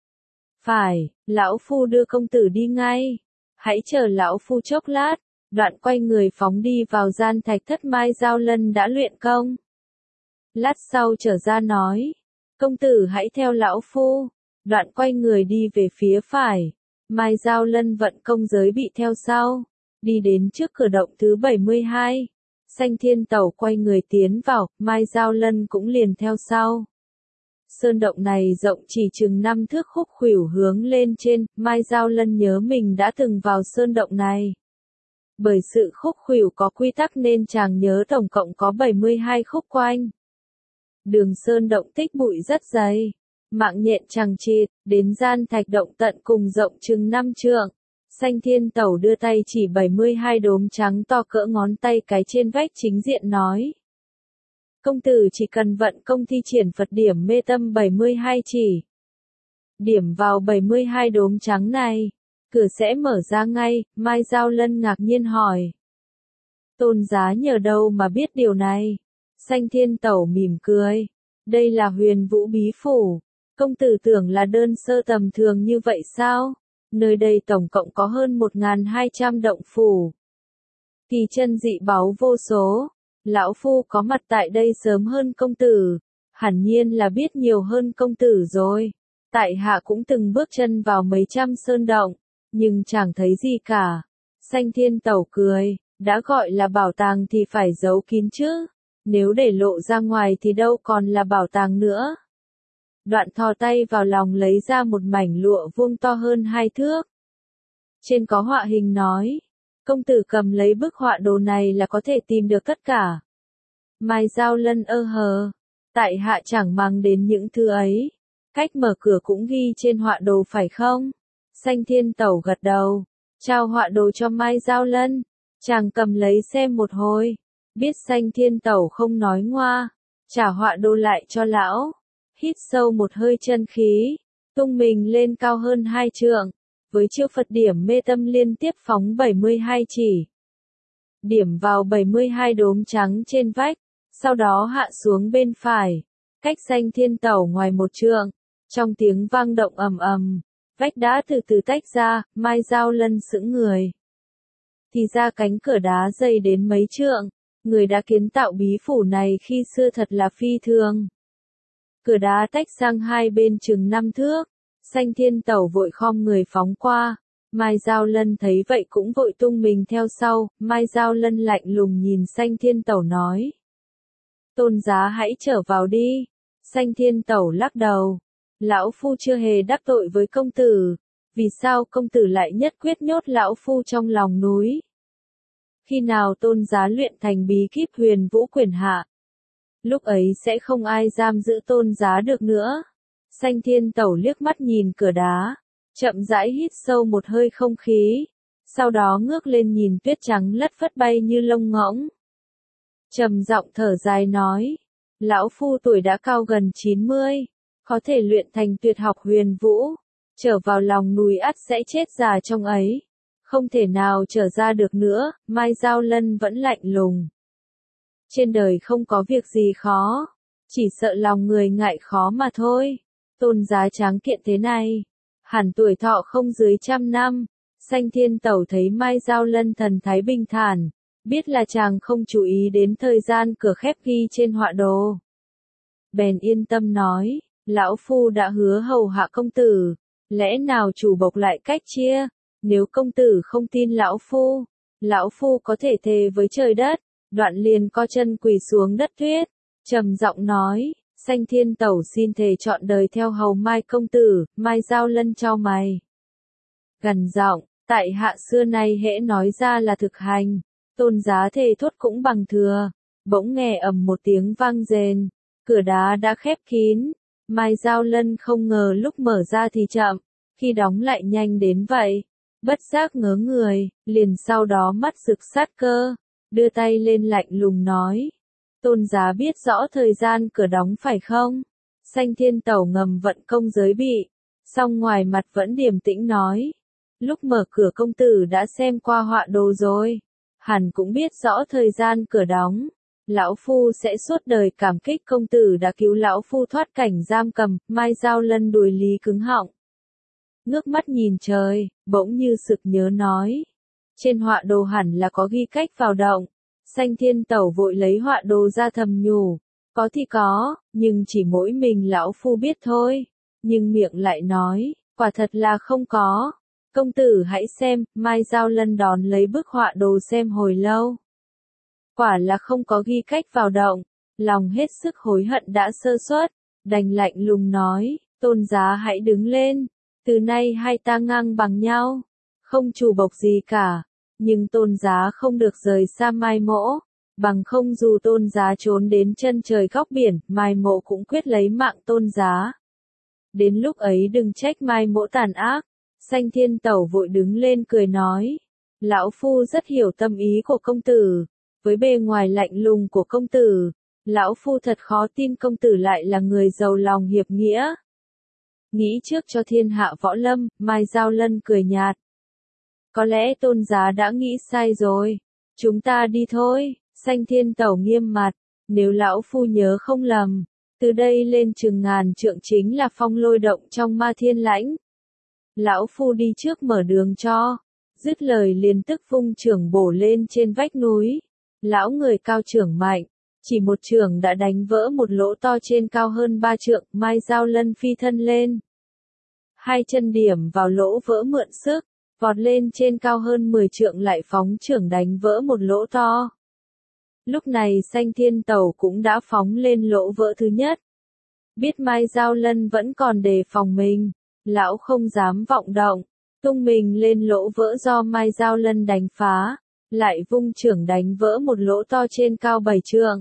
Phải, lão phu đưa công tử đi ngay. Hãy chờ lão phu chốc lát. Đoạn quay người phóng đi vào gian thạch thất Mai Dao Lân đã luyện công. Lát sau trở ra nói, Công tử hãy theo lão phu. Đoạn quay người đi về phía phải. Mai Giao Lân vận công giới bị theo sau. Đi đến trước cửa động thứ bảy mươi hai. Sanh Thiên Tẩu quay người tiến vào, Mai Giao Lân cũng liền theo sau. Sơn động này rộng chỉ chừng năm thước, khúc khuỷu hướng lên trên, Mai Giao Lân nhớ mình đã từng vào sơn động này. Bởi sự khúc khuỷu có quy tắc nên chàng nhớ tổng cộng có bảy mươi hai khúc quanh. Đường sơn động tích bụi rất dày, mạng nhện chằng chịt, đến gian thạch động tận cùng rộng chừng năm trượng. Sanh Thiên Tẩu đưa tay chỉ bảy mươi hai đốm trắng to cỡ ngón tay cái trên vách chính diện nói. Công tử chỉ cần vận công thi triển Phật điểm mê tâm bảy mươi hai chỉ. Điểm vào bảy mươi hai đốm trắng này, cửa sẽ mở ra ngay. Mai Giao Lân ngạc nhiên hỏi. Tôn giá nhờ đâu mà biết điều này? Sanh Thiên Tẩu mỉm cười. Đây là Huyền Vũ Bí Phủ. Công tử tưởng là đơn sơ tầm thường như vậy sao? Nơi đây tổng cộng có hơn một nghìn hai trăm động phủ. Kỳ chân dị báu vô số. Lão phu có mặt tại đây sớm hơn công tử, hẳn nhiên là biết nhiều hơn công tử rồi. Tại hạ cũng từng bước chân vào mấy trăm sơn động, nhưng chẳng thấy gì cả. Sanh Thiên Tẩu cười, đã gọi là bảo tàng thì phải giấu kín chứ, nếu để lộ ra ngoài thì đâu còn là bảo tàng nữa. Đoạn thò tay vào lòng lấy ra một mảnh lụa vuông to hơn hai thước. Trên có họa hình nói. Công tử cầm lấy bức họa đồ này là có thể tìm được tất cả. Mai Giao Lân ơ hờ. Tại hạ chẳng mang đến những thứ ấy. Cách mở cửa cũng ghi trên họa đồ phải không? Sanh Thiên Tẩu gật đầu. Trao họa đồ cho Mai Giao Lân. Chàng cầm lấy xem một hồi. Biết Sanh Thiên Tẩu không nói ngoa. Trả họa đồ lại cho lão. Hít sâu một hơi chân khí. Tung mình lên cao hơn hai trượng. Với chiêu Phật điểm mê tâm liên tiếp phóng bảy mươi hai chỉ. Điểm vào bảy mươi hai đốm trắng trên vách, sau đó hạ xuống bên phải, cách Sanh Thiên Tẩu ngoài một trượng. Trong tiếng vang động ầm ầm, vách đá từ từ tách ra, Mai Giao Lân sững người. Thì ra cánh cửa đá dày đến mấy trượng, người đã kiến tạo bí phủ này khi xưa thật là phi thường. Cửa đá tách sang hai bên chừng năm thước. Sanh Thiên Tẩu vội khom người phóng qua, Mai Giao Lân thấy vậy cũng vội tung mình theo sau. Mai Giao Lân lạnh lùng nhìn Sanh Thiên Tẩu nói. Tôn giá hãy trở vào đi. Sanh Thiên Tẩu lắc đầu. Lão phu chưa hề đắc tội với công tử. Vì sao công tử lại nhất quyết nhốt lão phu trong lòng núi? Khi nào tôn giá luyện thành bí kíp Huyền Vũ Quyền Hạ? Lúc ấy sẽ không ai giam giữ tôn giá được nữa. Sanh Thiên Tẩu liếc mắt nhìn cửa đá, chậm rãi hít sâu một hơi không khí, sau đó ngước lên nhìn tuyết trắng lất phất bay như lông ngỗng. Trầm giọng thở dài nói, lão phu tuổi đã cao gần chín mươi, có thể luyện thành tuyệt học huyền vũ, trở vào lòng núi ắt sẽ chết già trong ấy, không thể nào trở ra được nữa. Mai Giao Lân vẫn lạnh lùng. Trên đời không có việc gì khó, chỉ sợ lòng người ngại khó mà thôi. Tôn giá tráng kiện thế này, hẳn tuổi thọ không dưới trăm năm. Sanh Thiên Tẩu thấy Mai Giao Lân thần thái bình thản, biết là chàng không chú ý đến thời gian cửa khép ghi trên họa đồ. Bèn yên tâm nói, lão phu đã hứa hầu hạ công tử, lẽ nào chủ bộc lại cách chia, nếu công tử không tin lão phu, lão phu có thể thề với trời đất. Đoạn liền co chân quỳ xuống đất tuyết, trầm giọng nói. Sanh Thiên Tẩu xin thề trọn đời theo hầu Mai công tử. Mai Giao Lân chau mày, gằn giọng, tại hạ xưa nay hễ nói ra là thực hành, tôn giá thề thốt cũng bằng thừa. Bỗng nghe ầm một tiếng vang rền, cửa đá đã khép kín. Mai Giao Lân không ngờ lúc mở ra thì chậm, khi đóng lại nhanh đến vậy, bất giác ngớ người, liền sau đó mắt rực sát cơ, đưa tay lên lạnh lùng nói. Tôn giá biết rõ thời gian cửa đóng phải không? Sanh Thiên Tẩu ngầm vận công giới bị, song ngoài mặt vẫn điềm tĩnh nói. Lúc mở cửa công tử đã xem qua họa đồ rồi, hẳn cũng biết rõ thời gian cửa đóng. Lão phu sẽ suốt đời cảm kích công tử đã cứu lão phu thoát cảnh giam cầm. Mai Giao Lân đùi lý cứng họng, ngước mắt nhìn trời, bỗng như sực nhớ nói. Trên họa đồ hẳn là có ghi cách vào động. Sanh Thiên Tẩu vội lấy họa đồ ra thầm nhủ, Có thì có, nhưng chỉ mỗi mình lão phu biết thôi. Nhưng miệng lại nói, quả thật là không có. Công tử hãy xem, Mai Giao Lân đón lấy bức họa đồ xem hồi lâu. Quả là không có ghi cách vào động, lòng hết sức hối hận đã sơ suất, đành lạnh lùng nói, Tôn giá hãy đứng lên, từ nay hai ta ngang bằng nhau, không chủ bộc gì cả, nhưng Tôn giá không được rời xa Mai Mỗ, bằng không dù Tôn giá trốn đến chân trời góc biển, Mai Mỗ cũng quyết lấy mạng Tôn giá. Đến lúc ấy đừng trách Mai Mỗ tàn ác. Sanh Thiên Tẩu vội đứng lên cười nói, lão phu rất hiểu tâm ý của công tử, với bề ngoài lạnh lùng của công tử, lão phu thật khó tin công tử lại là người giàu lòng hiệp nghĩa. Nghĩ trước cho thiên hạ võ lâm, Mai Giao Lân cười nhạt. Có lẽ Tôn giá đã nghĩ sai rồi, chúng ta đi thôi. Sanh Thiên Tẩu nghiêm mặt, nếu lão phu nhớ không lầm, từ đây lên chừng ngàn trượng chính là phong lôi động trong Ma Thiên Lãnh. Lão phu đi trước mở đường cho. Dứt lời liền tức vung chưởng bổ lên trên vách núi. Lão người cao chưởng mạnh, chỉ một chưởng đã đánh vỡ một lỗ to trên cao hơn ba trượng, Mai Giao Lân phi thân lên. Hai chân điểm vào lỗ vỡ mượn sức, vọt lên trên cao hơn mười trượng lại phóng chưởng đánh vỡ một lỗ to. Lúc này Sanh Thiên Tẩu cũng đã phóng lên lỗ vỡ thứ nhất. Biết Mai Giao Lân vẫn còn đề phòng mình, lão không dám vọng động, tung mình lên lỗ vỡ do Mai Giao Lân đánh phá, lại vung chưởng đánh vỡ một lỗ to trên cao bảy trượng.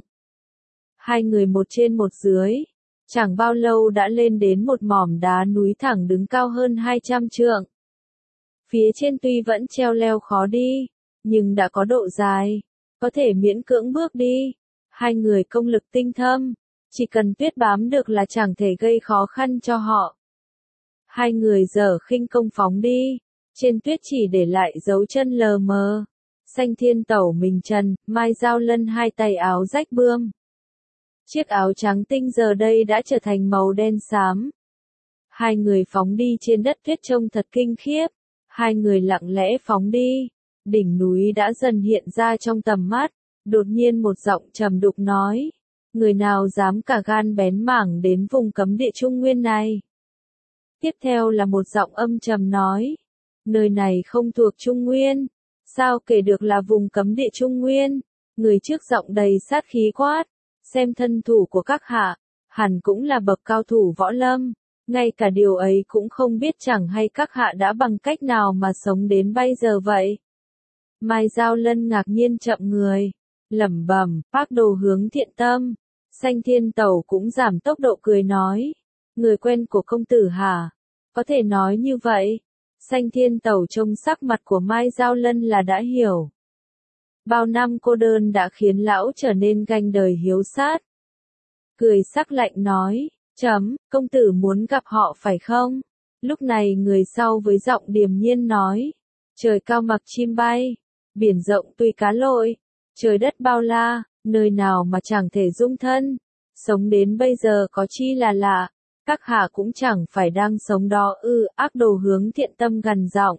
Hai người một trên một dưới, chẳng bao lâu đã lên đến một mỏm đá núi thẳng đứng cao hơn hai trăm trượng. Phía trên tuy vẫn treo leo khó đi, nhưng đã có độ dài, có thể miễn cưỡng bước đi. Hai người công lực tinh thâm, chỉ cần tuyết bám được là chẳng thể gây khó khăn cho họ. Hai người dở khinh công phóng đi, trên tuyết chỉ để lại dấu chân lờ mờ. Sanh Thiên Tẩu mình trần, Mai Giao Lân hai tay áo rách bươm. Chiếc áo trắng tinh giờ đây đã trở thành màu đen xám. Hai người phóng đi trên đất tuyết trông thật kinh khiếp. Hai người lặng lẽ phóng đi. Đỉnh núi đã dần hiện ra trong tầm mắt. Đột nhiên một giọng trầm đục nói. Người nào dám cả gan bén mảng đến vùng cấm địa Trung Nguyên này? Tiếp theo là một giọng âm trầm nói. Nơi này không thuộc Trung Nguyên. Sao kể được là vùng cấm địa Trung Nguyên? Người trước giọng đầy sát khí quát. Xem thân thủ của các hạ, hẳn cũng là bậc cao thủ võ lâm. Ngay cả điều ấy cũng không biết chẳng hay các hạ đã bằng cách nào mà sống đến bây giờ vậy. Mai Giao Lân ngạc nhiên chậm người. Lẩm bẩm, phác đồ hướng thiện tâm. Sanh Thiên Tẩu cũng giảm tốc độ cười nói. Người quen của công tử hả? Có thể nói như vậy. Sanh Thiên Tẩu trông sắc mặt của Mai Giao Lân là đã hiểu. Bao năm cô đơn đã khiến lão trở nên ganh đời hiếu sát. Cười sắc lạnh nói, chấm, công tử muốn gặp họ phải không? Lúc này người sau với giọng điềm nhiên nói, trời cao mặc chim bay, biển rộng tùy cá lội, trời đất bao la, nơi nào mà chẳng thể dung thân, sống đến bây giờ có chi là lạ, các hạ cũng chẳng phải đang sống đó ư. Ác đồ hướng thiện tâm gằn giọng.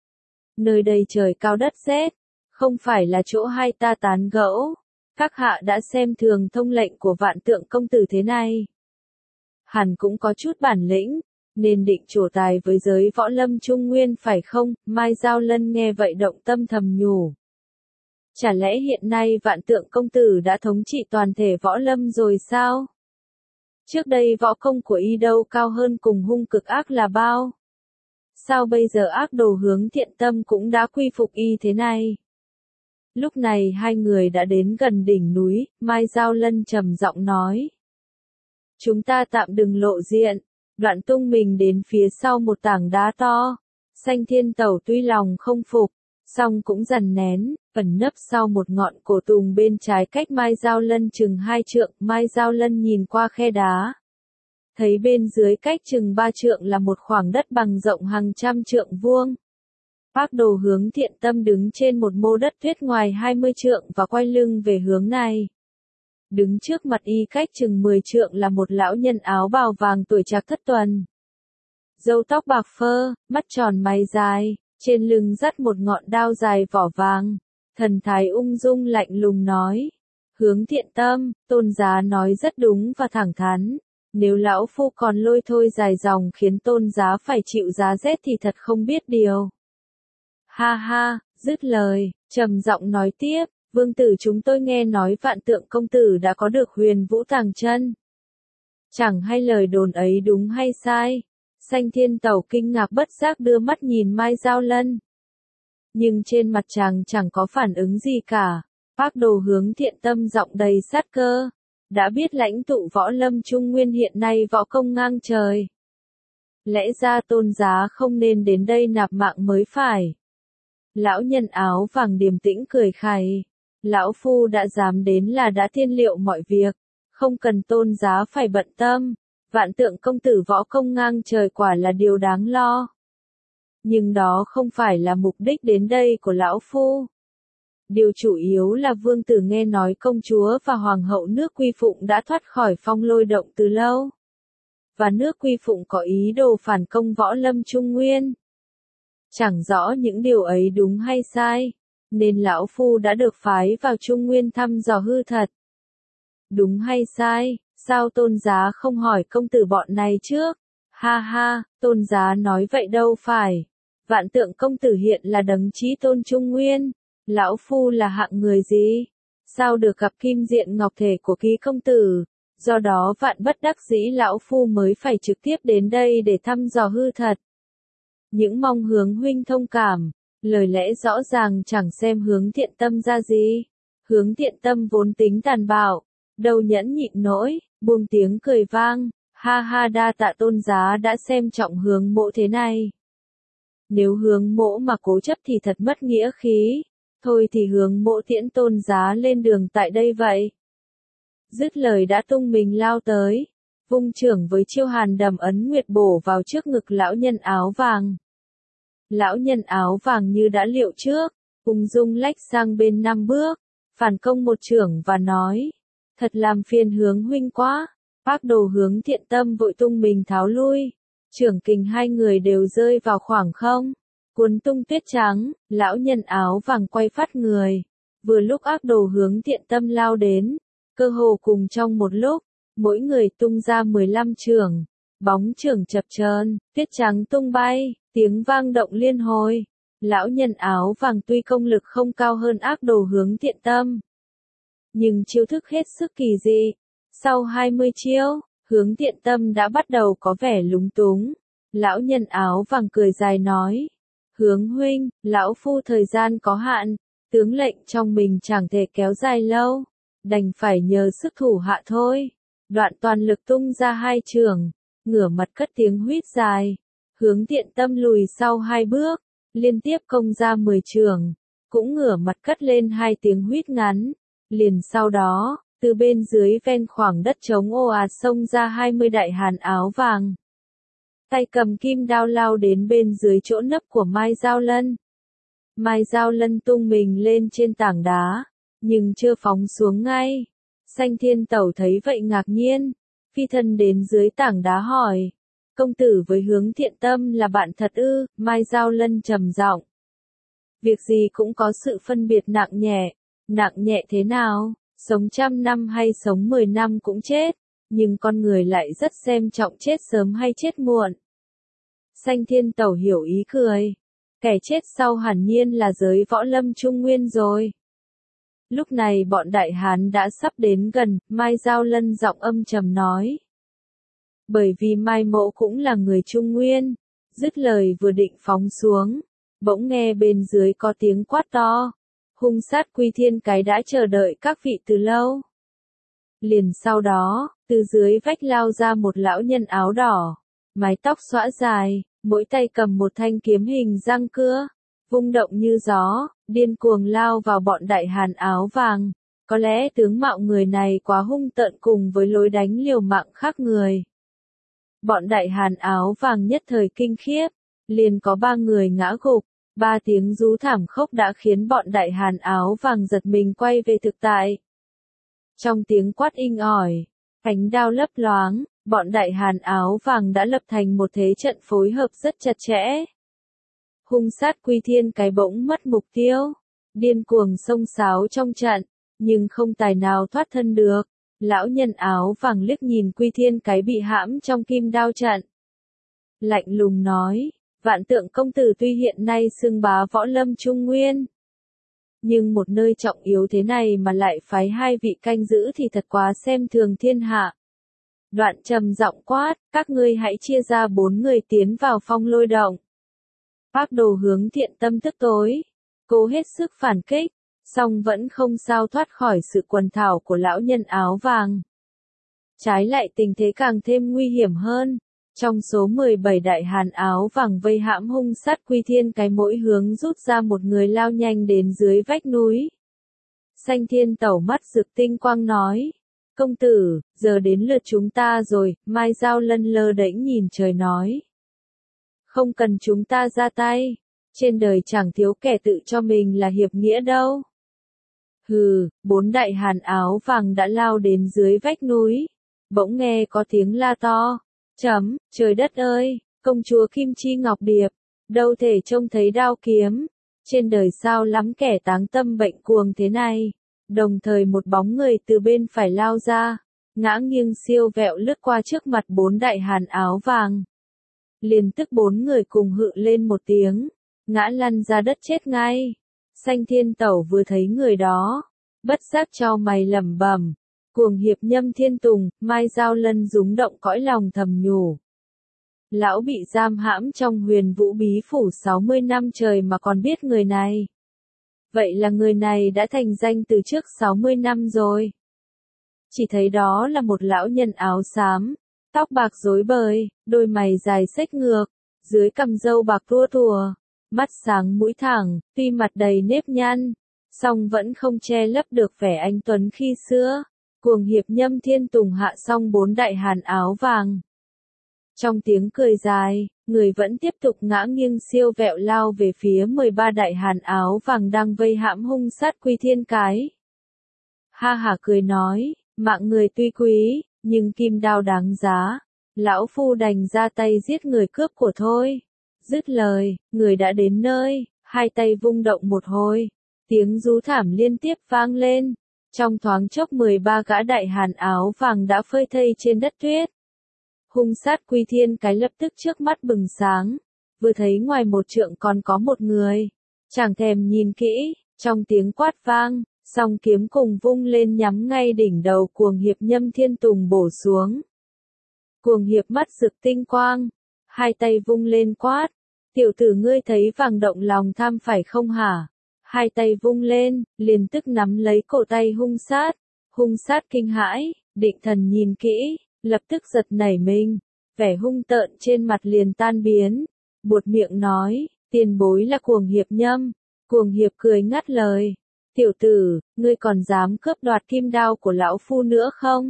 Nơi đây trời cao đất rét, không phải là chỗ hai ta tán gẫu. Các hạ đã xem thường thông lệnh của Vạn Tượng công tử thế này. Hẳn cũng có chút bản lĩnh, nên định trổ tài với giới võ lâm Trung Nguyên phải không? Mai Giao Lân nghe vậy động tâm thầm nhủ. Chả lẽ hiện nay Vạn Tượng công tử đã thống trị toàn thể võ lâm rồi sao? Trước đây võ công của y đâu cao hơn cùng hung cực ác là bao? Sao bây giờ ác đồ hướng thiện tâm cũng đã quy phục y thế này? Lúc này hai người đã đến gần đỉnh núi, Mai Giao Lân trầm giọng nói. Chúng ta tạm đừng lộ diện, đoạn tung mình đến phía sau một tảng đá to. Sanh Thiên Tẩu tuy lòng không phục, song cũng dần nén, ẩn nấp sau một ngọn cổ tùng bên trái cách Mai Giao Lân chừng hai trượng. Mai Giao Lân nhìn qua khe đá, thấy bên dưới cách chừng ba trượng là một khoảng đất bằng rộng hàng trăm trượng vuông. Phác đồ hướng thiện tâm đứng trên một mô đất tuyết ngoài hai mươi trượng và quay lưng về hướng này. Đứng trước mặt y cách chừng mười trượng là một lão nhân áo bào vàng tuổi trạc thất tuần. Râu tóc bạc phơ, mắt tròn mày dài, trên lưng dắt một ngọn đao dài vỏ vàng. Thần thái ung dung lạnh lùng nói. Hướng Thiện Tâm, Tôn Giá nói rất đúng và thẳng thắn. Nếu lão phu còn lôi thôi dài dòng khiến Tôn Giá phải chịu giá rét thì thật không biết điều. Ha ha, dứt lời, trầm giọng nói tiếp, vương tử chúng tôi nghe nói Vạn Tượng công tử đã có được Huyền Vũ Tàng Chân. Chẳng hay lời đồn ấy đúng hay sai? Sanh Thiên Tẩu kinh ngạc bất giác đưa mắt nhìn Mai Giao Lân. Nhưng trên mặt chàng chẳng có phản ứng gì cả. Phác Đồ Hướng Thiện Tâm giọng đầy sát cơ. Đã biết lãnh tụ võ lâm Trung Nguyên hiện nay võ công ngang trời. Lẽ ra Tôn Giá không nên đến đây nạp mạng mới phải. Lão nhân áo vàng điềm tĩnh cười khẩy. Lão phu đã dám đến là đã tiên liệu mọi việc. Không cần Tôn Giá phải bận tâm. Vạn Tượng công tử võ công ngang trời quả là điều đáng lo. Nhưng đó không phải là mục đích đến đây của lão phu. Điều chủ yếu là vương tử nghe nói công chúa và hoàng hậu nước Quy Phụng đã thoát khỏi phong lôi động từ lâu. Và nước Quy Phụng có ý đồ phản công võ lâm Trung Nguyên. Chẳng rõ những điều ấy đúng hay sai, nên lão phu đã được phái vào Trung Nguyên thăm dò hư thật. Đúng hay sai, sao Tôn Giá không hỏi công tử bọn này trước? Ha ha, Tôn Giá nói vậy đâu phải. Vạn Tượng công tử hiện là đấng chí tôn Trung Nguyên. Lão phu là hạng người gì? Sao được gặp kim diện ngọc thể của ký công tử? Do đó vạn bất đắc dĩ lão phu mới phải trực tiếp đến đây để thăm dò hư thật. Những mong hướng huynh thông cảm, lời lẽ rõ ràng chẳng xem Hướng Thiện Tâm ra gì. Hướng Thiện Tâm vốn tính tàn bạo, đâu nhẫn nhịn nổi, buông tiếng cười vang, ha ha đa tạ Tôn Giá đã xem trọng Hướng mỗ thế này. Nếu Hướng mỗ mà cố chấp thì thật mất nghĩa khí, thôi thì Hướng mỗ tiễn Tôn Giá lên đường tại đây vậy. Dứt lời đã tung mình lao tới, vung chưởng với chiêu hàn đầm ấn nguyệt bổ vào trước ngực lão nhân áo vàng. Lão nhân áo vàng như đã liệu trước, ung dung lách sang bên năm bước, phản công một chưởng và nói, thật làm phiền Hướng huynh quá. Phác Đồ Hướng Thiện Tâm vội tung mình tháo lui, chưởng kình hai người đều rơi vào khoảng không, cuốn tung tuyết trắng. Lão nhân áo vàng quay phát người, vừa lúc Phác Đồ Hướng Thiện Tâm lao đến, cơ hồ cùng trong một lúc, mỗi người tung ra mười lăm chưởng, bóng chưởng chập chờn, tuyết trắng tung bay, tiếng vang động liên hồi. Lão nhân áo vàng tuy công lực không cao hơn Phác Đồ Hướng Thiện Tâm, nhưng chiêu thức hết sức kỳ dị. Sau hai mươi chiêu, Hướng Thiện Tâm đã bắt đầu có vẻ lúng túng. Lão nhân áo vàng cười dài nói, Hướng huynh, lão phu thời gian có hạn, tướng lệnh trong mình chẳng thể kéo dài lâu, đành phải nhờ sức thủ hạ thôi. Đoạn toàn lực tung ra hai chưởng, ngửa mặt cất tiếng huýt dài. Hướng Thiện Tâm lùi sau hai bước, liên tiếp công ra mười chưởng, cũng ngửa mặt cất lên hai tiếng huýt ngắn. Liền sau đó, từ bên dưới ven khoảng đất trống ồ ạt xông ra hai mươi đại hán áo vàng. Tay cầm kim đao lao đến bên dưới chỗ nấp của Mai Giao Lân. Mai Giao Lân tung mình lên trên tảng đá, nhưng chưa phóng xuống ngay. Sanh Thiên Tẩu thấy vậy ngạc nhiên, phi thân đến dưới tảng đá hỏi, công tử với Hướng Thiện Tâm là bạn thật ư? Mai Giao Lân trầm giọng, việc gì cũng có sự phân biệt nặng nhẹ. Nặng nhẹ thế nào? Sống trăm năm hay sống mười năm cũng chết, nhưng con người lại rất xem trọng chết sớm hay chết muộn. Sanh Thiên Tẩu hiểu ý cười, kẻ chết sau hẳn nhiên là giới võ lâm Trung Nguyên rồi. Lúc này bọn đại hán đã sắp đến gần, Mai Giao Lân giọng âm trầm nói. Bởi vì Mai mỗ cũng là người Trung Nguyên. Dứt lời vừa định phóng xuống, bỗng nghe bên dưới có tiếng quát to. Hung sát quy thiên cái đã chờ đợi các vị từ lâu. Liền sau đó, từ dưới vách lao ra một lão nhân áo đỏ, mái tóc xõa dài, mỗi tay cầm một thanh kiếm hình răng cưa, vung động như gió, điên cuồng lao vào bọn đại hán áo vàng. Có lẽ tướng mạo người này quá hung tợn cùng với lối đánh liều mạng khác người. Bọn đại hán áo vàng nhất thời kinh khiếp, liền có ba người ngã gục. Ba tiếng rú thảm khốc đã khiến bọn đại hán áo vàng giật mình quay về thực tại. Trong tiếng quát inh ỏi, ánh đao lấp loáng, bọn đại hán áo vàng đã lập thành một thế trận phối hợp rất chặt chẽ. Hung sát quy thiên cái bỗng mất mục tiêu, điên cuồng xông xáo trong trận, nhưng không tài nào thoát thân được. Lão nhân áo vàng liếc nhìn Quy Thiên cái bị hãm trong kim đao trận. Lạnh lùng nói, Vạn Tượng công tử tuy hiện nay xưng bá võ lâm Trung Nguyên, nhưng một nơi trọng yếu thế này mà lại phái hai vị canh giữ thì thật quá xem thường thiên hạ. Đoạn trầm giọng quát, các ngươi hãy chia ra bốn người tiến vào Phong Lôi Động. Phác Đồ Hướng Thiện tâm tức tối, cố hết sức phản kích, song vẫn không sao thoát khỏi sự quần thảo của lão nhân áo vàng. Trái lại tình thế càng thêm nguy hiểm hơn. Trong số mười bảy đại hàn áo vàng vây hãm hung sát Quy Thiên cái mỗi hướng rút ra một người lao nhanh đến dưới vách núi. Xanh Thiên Tẩu mắt rực tinh quang nói, công tử, giờ đến lượt chúng ta rồi. Mai Giao Lân lơ đễnh nhìn trời nói, không cần chúng ta ra tay, trên đời chẳng thiếu kẻ tự cho mình là hiệp nghĩa đâu. Hừ, bốn đại hàn áo vàng đã lao đến dưới vách núi, bỗng nghe có tiếng la to. Chấm, trời đất ơi, công chúa Kim Chi Ngọc Điệp, đâu thể trông thấy đao kiếm, trên đời sao lắm kẻ táng tâm bệnh cuồng thế này. Đồng thời một bóng người từ bên phải lao ra, ngã nghiêng siêu vẹo lướt qua trước mặt bốn đại hàn áo vàng. Liền tức bốn người cùng hự lên một tiếng, ngã lăn ra đất chết ngay. Xanh Thiên Tẩu vừa thấy người đó, bất giác chau mày lẩm bẩm. Cuồng hiệp Nhâm Thiên Tùng, Mai Giao Lân rúng động cõi lòng thầm nhủ. Lão bị giam hãm trong Huyền Vũ Bí Phủ sáu mươi năm trời mà còn biết người này. Vậy là người này đã thành danh từ trước sáu mươi năm rồi. Chỉ thấy đó là một lão nhân áo xám, tóc bạc rối bời, đôi mày dài xếch ngược, dưới cằm râu bạc tua tùa, mắt sáng mũi thẳng, tuy mặt đầy nếp nhăn, song vẫn không che lấp được vẻ anh tuấn khi xưa. Cuồng hiệp Nhâm Thiên Tùng hạ xong bốn đại hàn áo vàng. Trong tiếng cười dài, người vẫn tiếp tục ngã nghiêng siêu vẹo lao về phía mười ba đại hàn áo vàng đang vây hãm hung sát Quy Thiên cái. Ha hả cười nói, mạng người tuy quý, nhưng kim đao đáng giá. Lão phu đành ra tay giết người cướp của thôi. Dứt lời, người đã đến nơi, hai tay vung động một hồi. Tiếng rú thảm liên tiếp vang lên. Trong thoáng chốc mười ba gã đại hàn áo vàng đã phơi thây trên đất tuyết. Hung sát Quy Thiên cái lập tức trước mắt bừng sáng, vừa thấy ngoài một trượng còn có một người, chẳng thèm nhìn kỹ, trong tiếng quát vang, song kiếm cùng vung lên nhắm ngay đỉnh đầu cuồng hiệp Nhâm Thiên Tùng bổ xuống. Cuồng hiệp mắt rực tinh quang, hai tay vung lên quát, tiểu tử ngươi thấy vàng động lòng tham phải không hả? Hai tay vung lên, liền tức nắm lấy cổ tay hung sát. Hung sát kinh hãi, định thần nhìn kỹ, lập tức giật nảy mình. Vẻ hung tợn trên mặt liền tan biến. Buột miệng nói, tiền bối là cuồng hiệp Nhâm. Cuồng hiệp cười ngắt lời. Tiểu tử, ngươi còn dám cướp đoạt kim đao của lão phu nữa không?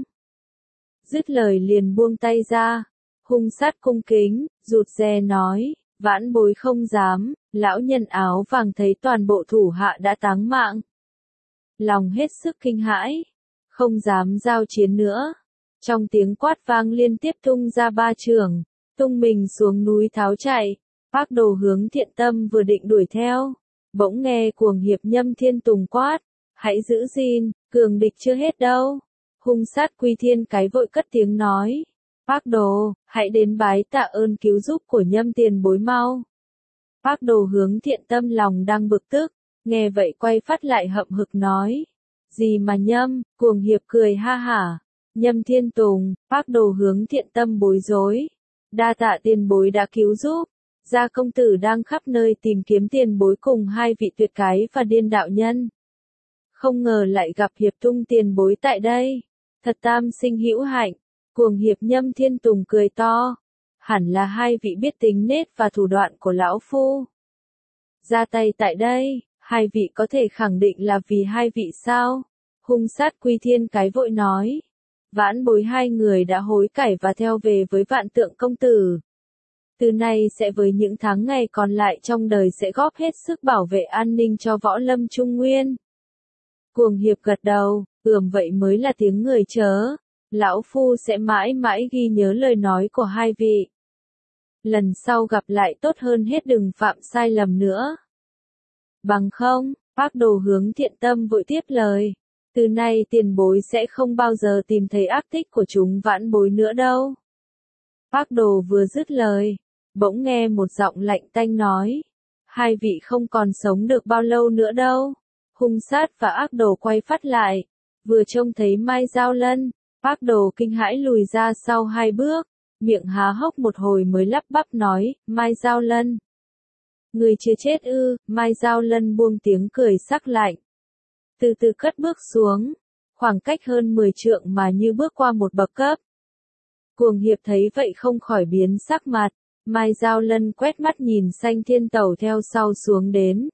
Dứt lời liền buông tay ra. Hung sát cung kính, rụt rè nói. Vãn bối không dám, lão nhân áo vàng thấy toàn bộ thủ hạ đã táng mạng. Lòng hết sức kinh hãi, không dám giao chiến nữa. Trong tiếng quát vang liên tiếp tung ra ba trường, tung mình xuống núi tháo chạy. Phác Đồ Hướng Thiện tâm vừa định đuổi theo, bỗng nghe cuồng hiệp Nhâm Thiên Tùng quát, hãy giữ gìn, cường địch chưa hết đâu. Hung sát Quy Thiên cái vội cất tiếng nói. Phác Đồ, hãy đến bái tạ ơn cứu giúp của Nhâm tiền bối mau. Phác Đồ Hướng Thiện tâm lòng đang bực tức, nghe vậy quay phát lại hậm hực nói. Gì mà Nhâm, cuồng hiệp cười ha hả. Nhâm Thiên Tùng, Phác Đồ Hướng Thiện tâm bối rối. Đa tạ tiền bối đã cứu giúp. Gia công tử đang khắp nơi tìm kiếm tiền bối cùng hai vị tuyệt cái và điên đạo nhân. Không ngờ lại gặp hiệp tung tiền bối tại đây. Thật tam sinh hữu hạnh. Cuồng hiệp Nhâm Thiên Tùng cười to. Hẳn là hai vị biết tính nết và thủ đoạn của lão phu. Ra tay tại đây, hai vị có thể khẳng định là vì hai vị sao? Hung sát Quy Thiên cái vội nói. Vãn bối hai người đã hối cải và theo về với Vạn Tượng công tử. Từ nay sẽ với những tháng ngày còn lại trong đời sẽ góp hết sức bảo vệ an ninh cho võ lâm Trung Nguyên. Cuồng hiệp gật đầu, ừm vậy mới là tiếng người chớ. Lão phu sẽ mãi mãi ghi nhớ lời nói của hai vị. Lần sau gặp lại tốt hơn hết đừng phạm sai lầm nữa. Bằng không, Phác Đồ Hướng Thiện tâm vội tiếp lời. Từ nay tiền bối sẽ không bao giờ tìm thấy ác tích của chúng vãn bối nữa đâu. Phác Đồ vừa dứt lời, bỗng nghe một giọng lạnh tanh nói, hai vị không còn sống được bao lâu nữa đâu. Hung Sát và Ác Đồ quay phát lại, vừa trông thấy Mai Giao Lân, Phác Đồ kinh hãi lùi ra sau hai bước, miệng há hốc một hồi mới lắp bắp nói, Mai Giao Lân. Người chưa chết ư? Mai Giao Lân buông tiếng cười sắc lạnh. Từ từ cất bước xuống, khoảng cách hơn mười trượng mà như bước qua một bậc cấp. Cuồng Hiệp thấy vậy không khỏi biến sắc mặt, Mai Giao Lân quét mắt nhìn Xanh Thiên Tẩu theo sau xuống đến.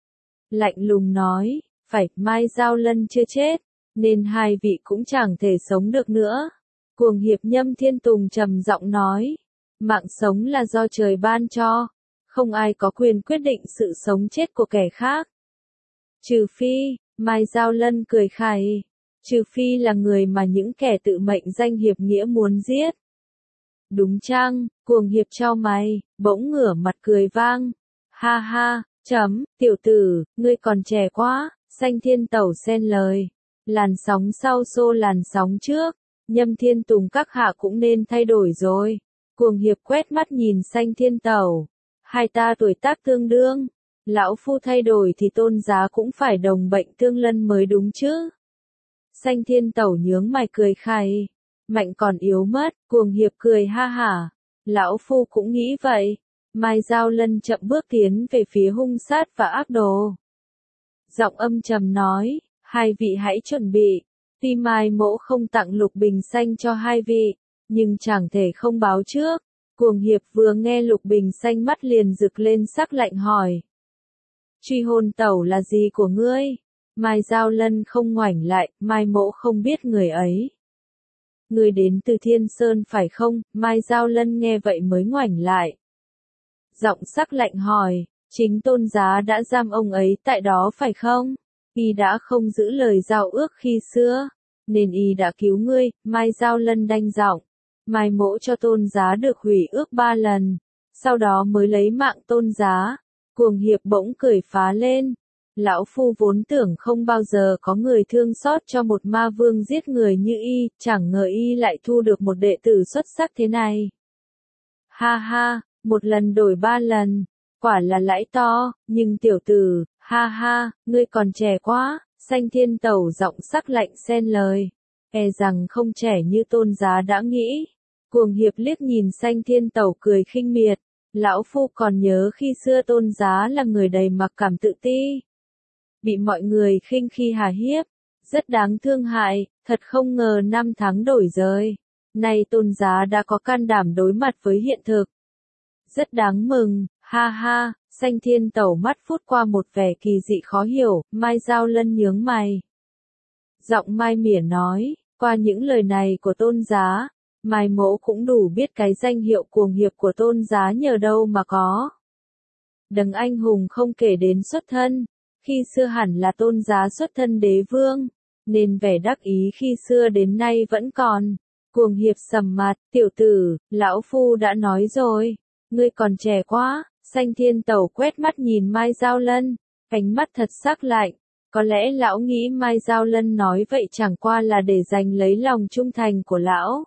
Lạnh lùng nói, phải, Mai Giao Lân chưa chết, nên hai vị cũng chẳng thể sống được nữa. Cuồng Hiệp Nhâm Thiên Tùng trầm giọng nói, mạng sống là do trời ban cho, không ai có quyền quyết định sự sống chết của kẻ khác. Trừ phi, Mai Giao Lân cười khẩy, trừ phi là người mà những kẻ tự mệnh danh hiệp nghĩa muốn giết. Đúng chăng? Cuồng Hiệp chau mày, bỗng ngửa mặt cười vang. Ha ha, chấm, tiểu tử, ngươi còn trẻ quá. Xanh Thiên Tẩu xen lời. Làn sóng sau xô làn sóng trước, Nhâm Thiên Tùng các hạ cũng nên thay đổi rồi. Cuồng Hiệp quét mắt nhìn Xanh Thiên Tẩu. Hai ta tuổi tác tương đương, lão phu thay đổi thì tôn giá cũng phải đồng bệnh tương lân mới đúng chứ. Xanh Thiên Tẩu nhướng mày cười khẩy. Mạnh còn yếu mất. Cuồng Hiệp cười ha hả. Lão phu cũng nghĩ vậy. Mai Giao Lân chậm bước tiến về phía Hung Sát và Ác Đồ. Giọng âm trầm nói, hai vị hãy chuẩn bị. Tuy Mai Mỗ không tặng lục bình xanh cho hai vị, nhưng chẳng thể không báo trước. Cuồng Hiệp vừa nghe lục bình xanh mắt liền rực lên sắc lạnh hỏi. Truy hồn tẩu là gì của ngươi? Mai Giao Lân không ngoảnh lại, Mai Mỗ không biết người ấy. Người đến từ Thiên Sơn phải không? Mai Giao Lân nghe vậy mới ngoảnh lại. Giọng sắc lạnh hỏi, chính tôn giá đã giam ông ấy tại đó phải không? Y đã không giữ lời giao ước khi xưa, nên y đã cứu ngươi. Mai Giao Lân đanh giọng. Mai Mỗ cho tôn giá được hủy ước ba lần, sau đó mới lấy mạng tôn giá. Cuồng Hiệp bỗng cười phá lên. Lão phu vốn tưởng không bao giờ có người thương xót cho một ma vương giết người như y, chẳng ngờ y lại thu được một đệ tử xuất sắc thế này. Ha ha, một lần đổi ba lần, quả là lãi to, nhưng tiểu tử, ha ha, ngươi còn trẻ quá. Xanh Thiên Tẩu giọng sắc lạnh xen lời, e rằng không trẻ như tôn giá đã nghĩ. Cuồng Hiệp liếc nhìn Xanh Thiên Tẩu cười khinh miệt, lão phu còn nhớ khi xưa tôn giá là người đầy mặc cảm tự ti, bị mọi người khinh khi hà hiếp, rất đáng thương hại, thật không ngờ năm tháng đổi rời. Nay tôn giá đã có can đảm đối mặt với hiện thực. Rất đáng mừng, ha ha. Xanh Thiên Tẩu mắt phút qua một vẻ kỳ dị khó hiểu. Mai Giao Lân nhướng mày. Giọng Mai mỉa nói, qua những lời này của tôn giá, Mai Mỗ cũng đủ biết cái danh hiệu Cuồng Hiệp của tôn giá nhờ đâu mà có. Đấng anh hùng không kể đến xuất thân, khi xưa hẳn là tôn giá xuất thân đế vương, nên vẻ đắc ý khi xưa đến nay vẫn còn. Cuồng Hiệp sầm mặt, tiểu tử, lão phu đã nói rồi, ngươi còn trẻ quá. Xanh Thiên Tẩu quét mắt nhìn Mai Giao Lân, ánh mắt thật sắc lạnh. Có lẽ lão nghĩ Mai Giao Lân nói vậy chẳng qua là để giành lấy lòng trung thành của lão.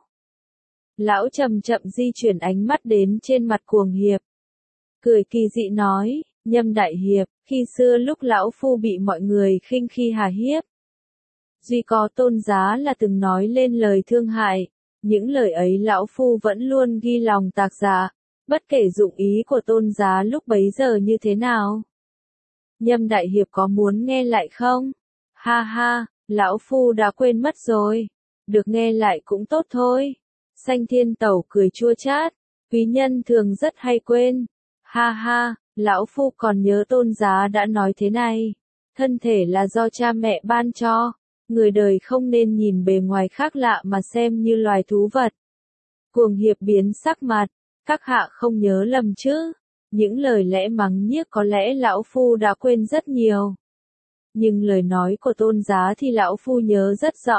Lão chậm chậm di chuyển ánh mắt đến trên mặt Cuồng Hiệp. Cười kỳ dị nói, Nhâm đại hiệp, khi xưa lúc lão phu bị mọi người khinh khi hà hiếp, duy có tôn giá là từng nói lên lời thương hại, những lời ấy lão phu vẫn luôn ghi lòng tạc dạ, bất kể dụng ý của tôn giá lúc bấy giờ như thế nào. Nhâm đại hiệp có muốn nghe lại không? Ha ha, lão phu đã quên mất rồi, được nghe lại cũng tốt thôi. Xanh Thiên Tẩu cười chua chát, quý nhân thường rất hay quên. Ha ha, lão phu còn nhớ tôn giá đã nói thế này, thân thể là do cha mẹ ban cho, người đời không nên nhìn bề ngoài khác lạ mà xem như loài thú vật. Cuồng Hiệp biến sắc mặt, các hạ không nhớ lầm chứ, những lời lẽ mắng nhiếc có lẽ lão phu đã quên rất nhiều. Nhưng lời nói của tôn giá thì lão phu nhớ rất rõ.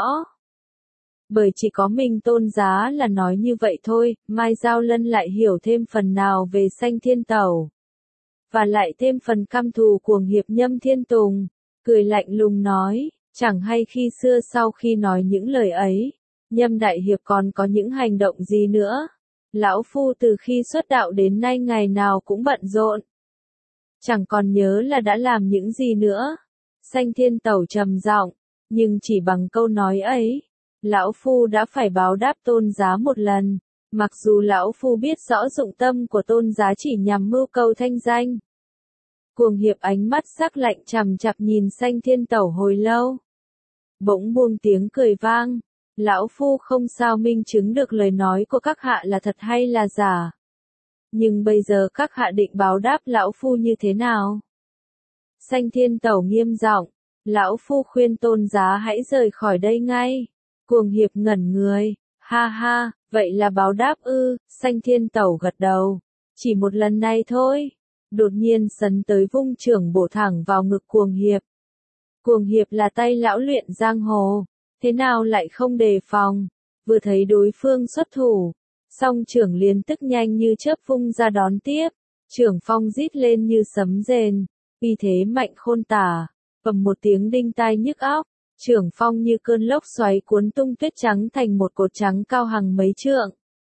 Bởi chỉ có mình tôn giá là nói như vậy thôi. Mai Giao Lân lại hiểu thêm phần nào về Xanh Thiên Tẩu. Và lại thêm phần căm thù Cuồng Hiệp Nhâm Thiên Tùng. Cười lạnh lùng nói, Chẳng hay khi xưa sau khi nói những lời ấy, Nhâm đại hiệp còn có những hành động gì nữa? Lão phu từ khi xuất đạo đến nay ngày nào cũng bận rộn. Chẳng còn nhớ là đã làm những gì nữa. Sanh Thiên Tẩu trầm giọng, nhưng chỉ bằng câu nói ấy, lão phu đã phải báo đáp Tôn Giá một lần, mặc dù lão phu biết rõ dụng tâm của Tôn Giá chỉ nhằm mưu cầu thanh danh. Cuồng hiệp ánh mắt sắc lạnh chằm chằm nhìn Sanh Thiên Tẩu hồi lâu. Bỗng buông tiếng cười vang, lão phu không sao minh chứng được lời nói của các hạ là thật hay là giả. Nhưng bây giờ các hạ định báo đáp lão phu như thế nào? Sanh Thiên Tẩu nghiêm giọng, lão phu khuyên Tôn Giá hãy rời khỏi đây ngay. Cuồng hiệp ngẩn người, ha ha, vậy là báo đáp ư? Sanh Thiên Tẩu gật đầu, chỉ một lần này thôi. Đột nhiên sấn tới vung chưởng bổ thẳng vào ngực cuồng hiệp. Cuồng hiệp là tay lão luyện giang hồ, thế nào lại không đề phòng, vừa thấy đối phương xuất thủ, song chưởng liền tức nhanh như chớp vung ra đón tiếp, chưởng phong rít lên như sấm rền, uy thế mạnh khôn tả, bầm một tiếng đinh tai nhức óc, chưởng phong như cơn lốc xoáy cuốn tung tuyết trắng thành một cột trắng cao hàng mấy trượng.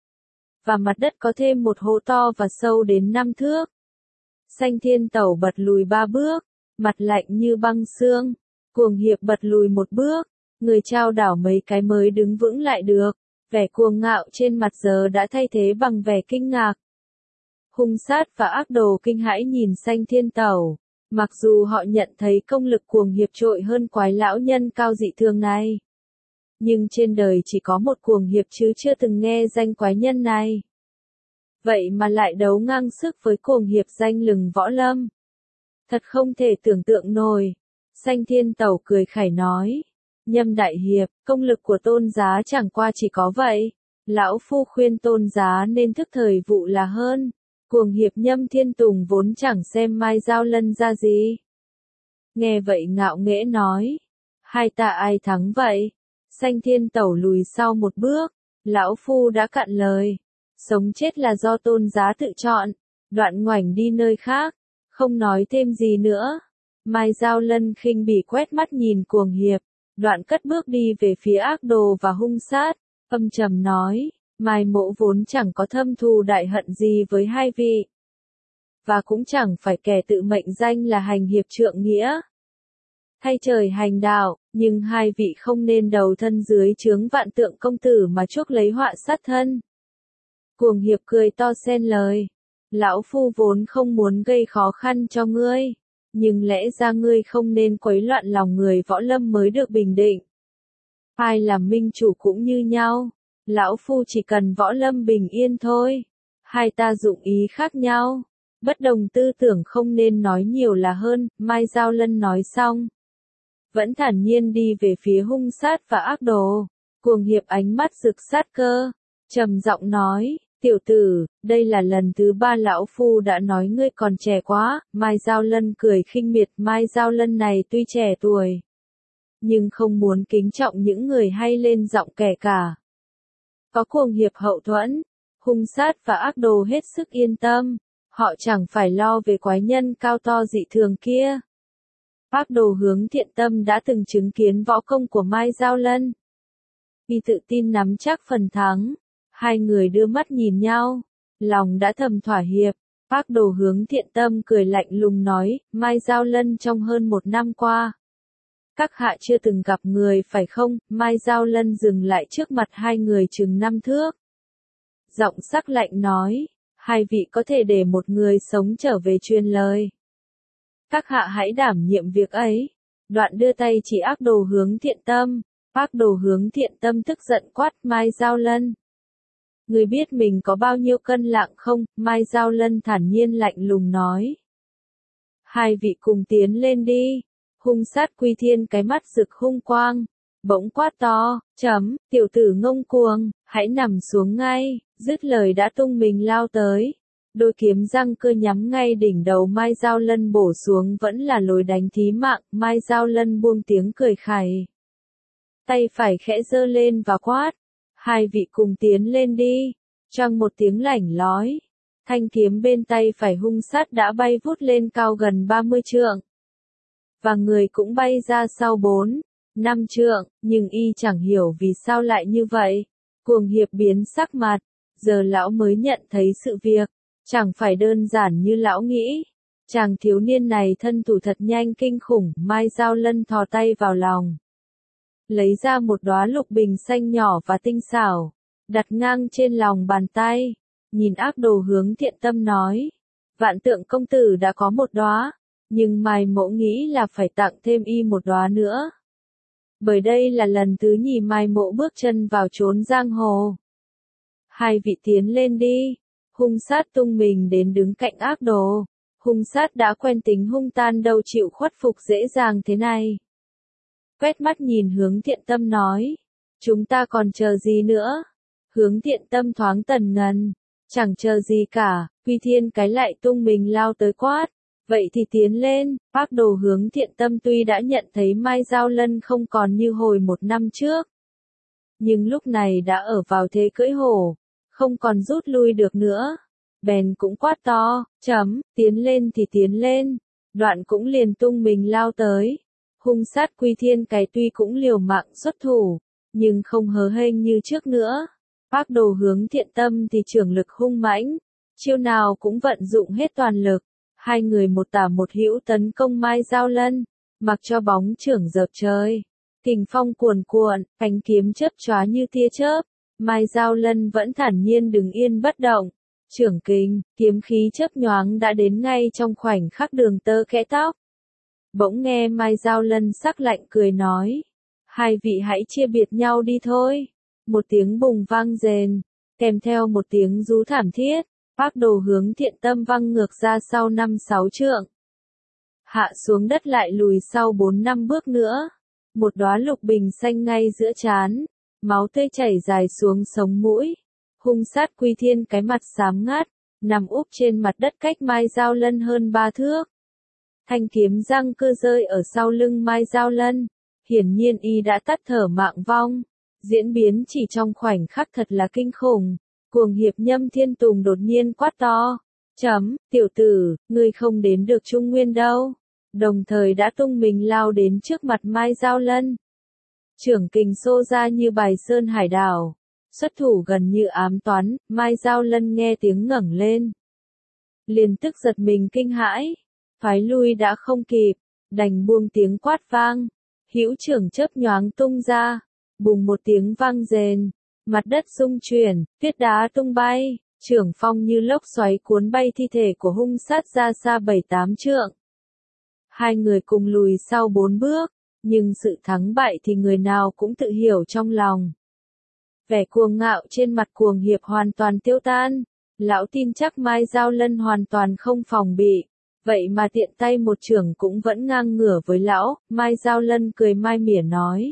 Và mặt đất có thêm một hố to và sâu đến năm thước. Sanh Thiên Tẩu bật lùi ba bước, mặt lạnh như băng xương. Cuồng hiệp bật lùi một bước, người trao đảo mấy cái mới đứng vững lại được, vẻ cuồng ngạo trên mặt giờ đã thay thế bằng vẻ kinh ngạc. Hung sát và ác đồ kinh hãi nhìn Sanh Thiên Tẩu, mặc dù họ nhận thấy công lực cuồng hiệp trội hơn quái lão nhân cao dị thường này. Nhưng trên đời chỉ có một cuồng hiệp chứ chưa từng nghe danh quái nhân này. Vậy mà lại đấu ngang sức với cuồng hiệp danh lừng võ lâm. Thật không thể tưởng tượng nổi. Sanh Thiên Tẩu cười khẩy nói, Nhâm đại hiệp, công lực của Tôn Giá chẳng qua chỉ có vậy. Lão phu khuyên Tôn Giá nên thức thời vụ là hơn. Cuồng hiệp Nhâm Thiên Tùng vốn chẳng xem Mai Giao Lân ra gì. Nghe vậy ngạo nghễ nói, hai ta ai thắng vậy? Sanh Thiên Tẩu lùi sau một bước, lão phu đã cạn lời. Sống chết là do Tôn Giá tự chọn, đoạn ngoảnh đi nơi khác, không nói thêm gì nữa. Mai Giao Lân khinh bỉ quét mắt nhìn cuồng hiệp, đoạn cất bước đi về phía ác đồ và hung sát, âm trầm nói, Mai mỗ vốn chẳng có thâm thù đại hận gì với hai vị. Và cũng chẳng phải kẻ tự mệnh danh là hành hiệp trượng nghĩa. Thay trời hành đạo, nhưng hai vị không nên đầu thân dưới chướng vạn tượng công tử mà chuốc lấy họa sát thân. Cuồng hiệp cười to xen lời, lão phu vốn không muốn gây khó khăn cho ngươi. Nhưng lẽ ra ngươi không nên quấy loạn lòng người võ lâm mới được bình định. Ai làm minh chủ cũng như nhau. Lão phu chỉ cần võ lâm bình yên thôi. Hai ta dụng ý khác nhau. Bất đồng tư tưởng không nên nói nhiều là hơn. Mai Giao Lân nói xong, vẫn thản nhiên đi về phía hung sát và ác đồ. Cuồng hiệp ánh mắt rực sát cơ, trầm giọng nói, tiểu tử, đây là lần thứ ba lão phu đã nói ngươi còn trẻ quá. Mai Giao Lân cười khinh miệt. Mai Giao Lân này tuy trẻ tuổi, nhưng không muốn kính trọng những người hay lên giọng kẻ cả. Có cuồng hiệp hậu thuẫn, hung sát và ác đồ hết sức yên tâm, họ chẳng phải lo về quái nhân cao to dị thường kia. Ác đồ Hướng Thiện Tâm đã từng chứng kiến võ công của Mai Giao Lân, vì tự tin nắm chắc phần thắng. Hai người đưa mắt nhìn nhau, lòng đã thầm thỏa hiệp. Ác đồ Hướng Thiện Tâm cười lạnh lùng nói, Mai Giao Lân trong hơn một năm qua, các hạ chưa từng gặp người phải không? Mai Giao Lân dừng lại trước mặt hai người chừng năm thước. Giọng sắc lạnh nói, hai vị có thể để một người sống trở về truyền lời. Các hạ hãy đảm nhiệm việc ấy. Đoạn đưa tay chỉ ác đồ Hướng Thiện Tâm. Ác đồ Hướng Thiện Tâm tức giận quát Mai Giao Lân, người biết mình có bao nhiêu cân lạng không? Mai Giao Lân thản nhiên lạnh lùng nói, hai vị cùng tiến lên đi. Hung sát Quy Thiên cái mắt rực hung quang, bỗng quát to, chấm, tiểu tử ngông cuồng, hãy nằm xuống ngay. Dứt lời đã tung mình lao tới, đôi kiếm răng cơ nhắm ngay đỉnh đầu Mai Giao Lân bổ xuống, vẫn là lối đánh thí mạng. Mai Giao Lân buông tiếng cười khẩy, tay phải khẽ giơ lên và quát, hai vị cùng tiến lên đi. Trong một tiếng lảnh lói, thanh kiếm bên tay phải hung sát đã bay vút lên cao gần ba mươi trượng, và người cũng bay ra sau bốn, năm trượng, nhưng y chẳng hiểu vì sao lại như vậy. Cuồng hiệp biến sắc mặt, giờ lão mới nhận thấy sự việc, chẳng phải đơn giản như lão nghĩ. Chàng thiếu niên này thân thủ thật nhanh kinh khủng, Mai Giao Lân thò tay vào lòng. Lấy ra một đóa lục bình xanh nhỏ và tinh xảo, đặt ngang trên lòng bàn tay, nhìn Ác Đồ Hướng Thiện Tâm nói. Vạn Tượng công tử đã có một đóa, nhưng Mai Mỗ nghĩ là phải tặng thêm y một đóa nữa. Bởi đây là lần thứ nhì Mai Mỗ bước chân vào chốn giang hồ. Hai vị tiến lên đi. Hung sát tung mình đến đứng cạnh Ác Đồ. Hung sát đã quen tính hung tan đâu chịu khuất phục dễ dàng thế này. Quét mắt nhìn Hướng Thiện Tâm nói. Chúng ta còn chờ gì nữa? Hướng Thiện Tâm thoáng tần ngần. Chẳng chờ gì cả, Quy Thiên cái lại tung mình lao tới quát. Vậy thì tiến lên. Ác Đồ Hướng Thiện Tâm tuy đã nhận thấy Mai Giao Lân không còn như hồi một năm trước, nhưng lúc này đã ở vào thế cưỡi hổ, không còn rút lui được nữa. Bèn cũng quát to, chấm, tiến lên thì tiến lên. Đoạn cũng liền tung mình lao tới. Hung sát Quy Thiên cái tuy cũng liều mạng xuất thủ, nhưng không hớ hênh như trước nữa. Ác Đồ Hướng Thiện Tâm thì trưởng lực hung mãnh, chiêu nào cũng vận dụng hết toàn lực. Hai người một tả một hữu tấn công Mai Giao Lân, mặc cho bóng chưởng dợp trời. Kình phong cuồn cuộn, cánh kiếm chớp chóa như tia chớp. Mai Giao Lân vẫn thản nhiên đứng yên bất động. Chưởng kình, kiếm khí chớp nhoáng đã đến ngay trong khoảnh khắc đường tơ kẽ tóc. Bỗng nghe Mai Giao Lân sắc lạnh cười nói. Hai vị hãy chia biệt nhau đi thôi. Một tiếng bùng vang rền, kèm theo một tiếng rú thảm thiết. Ác Đồ Hướng Thiện Tâm văng ngược ra sau năm sáu trượng. Hạ xuống đất lại lùi sau bốn năm bước nữa. Một đóa lục bình xanh ngay giữa trán. Máu tươi chảy dài xuống sống mũi. Hung sát Quy Thiên cái mặt xám ngắt, nằm úp trên mặt đất cách Mai Giao Lân hơn ba thước. Thanh kiếm răng cưa rơi ở sau lưng Mai Giao Lân. Hiển nhiên y đã tắt thở mạng vong. Diễn biến chỉ trong khoảnh khắc thật là kinh khủng. Cuồng hiệp Nhâm Thiên Tùng đột nhiên quát to. Chấm, tiểu tử, ngươi không đến được Trung Nguyên đâu. Đồng thời đã tung mình lao đến trước mặt Mai Giao Lân. Chưởng kình xô ra như bài sơn hải đảo. Xuất thủ gần như ám toán, Mai Giao Lân nghe tiếng ngẩng lên. Liền tức giật mình kinh hãi. Phái lui đã không kịp, đành buông tiếng quát vang. Hữu chưởng chớp nhoáng tung ra. Bùng một tiếng vang rền. Mặt đất rung chuyển, tuyết đá tung bay, chưởng phong như lốc xoáy cuốn bay thi thể của hung sát ra xa bảy tám trượng. Hai người cùng lùi sau bốn bước, nhưng sự thắng bại thì người nào cũng tự hiểu trong lòng. Vẻ cuồng ngạo trên mặt cuồng hiệp hoàn toàn tiêu tan, lão tin chắc Mai Giao Lân hoàn toàn không phòng bị, vậy mà tiện tay một chưởng cũng vẫn ngang ngửa với lão. Mai Giao Lân cười mai mỉa nói.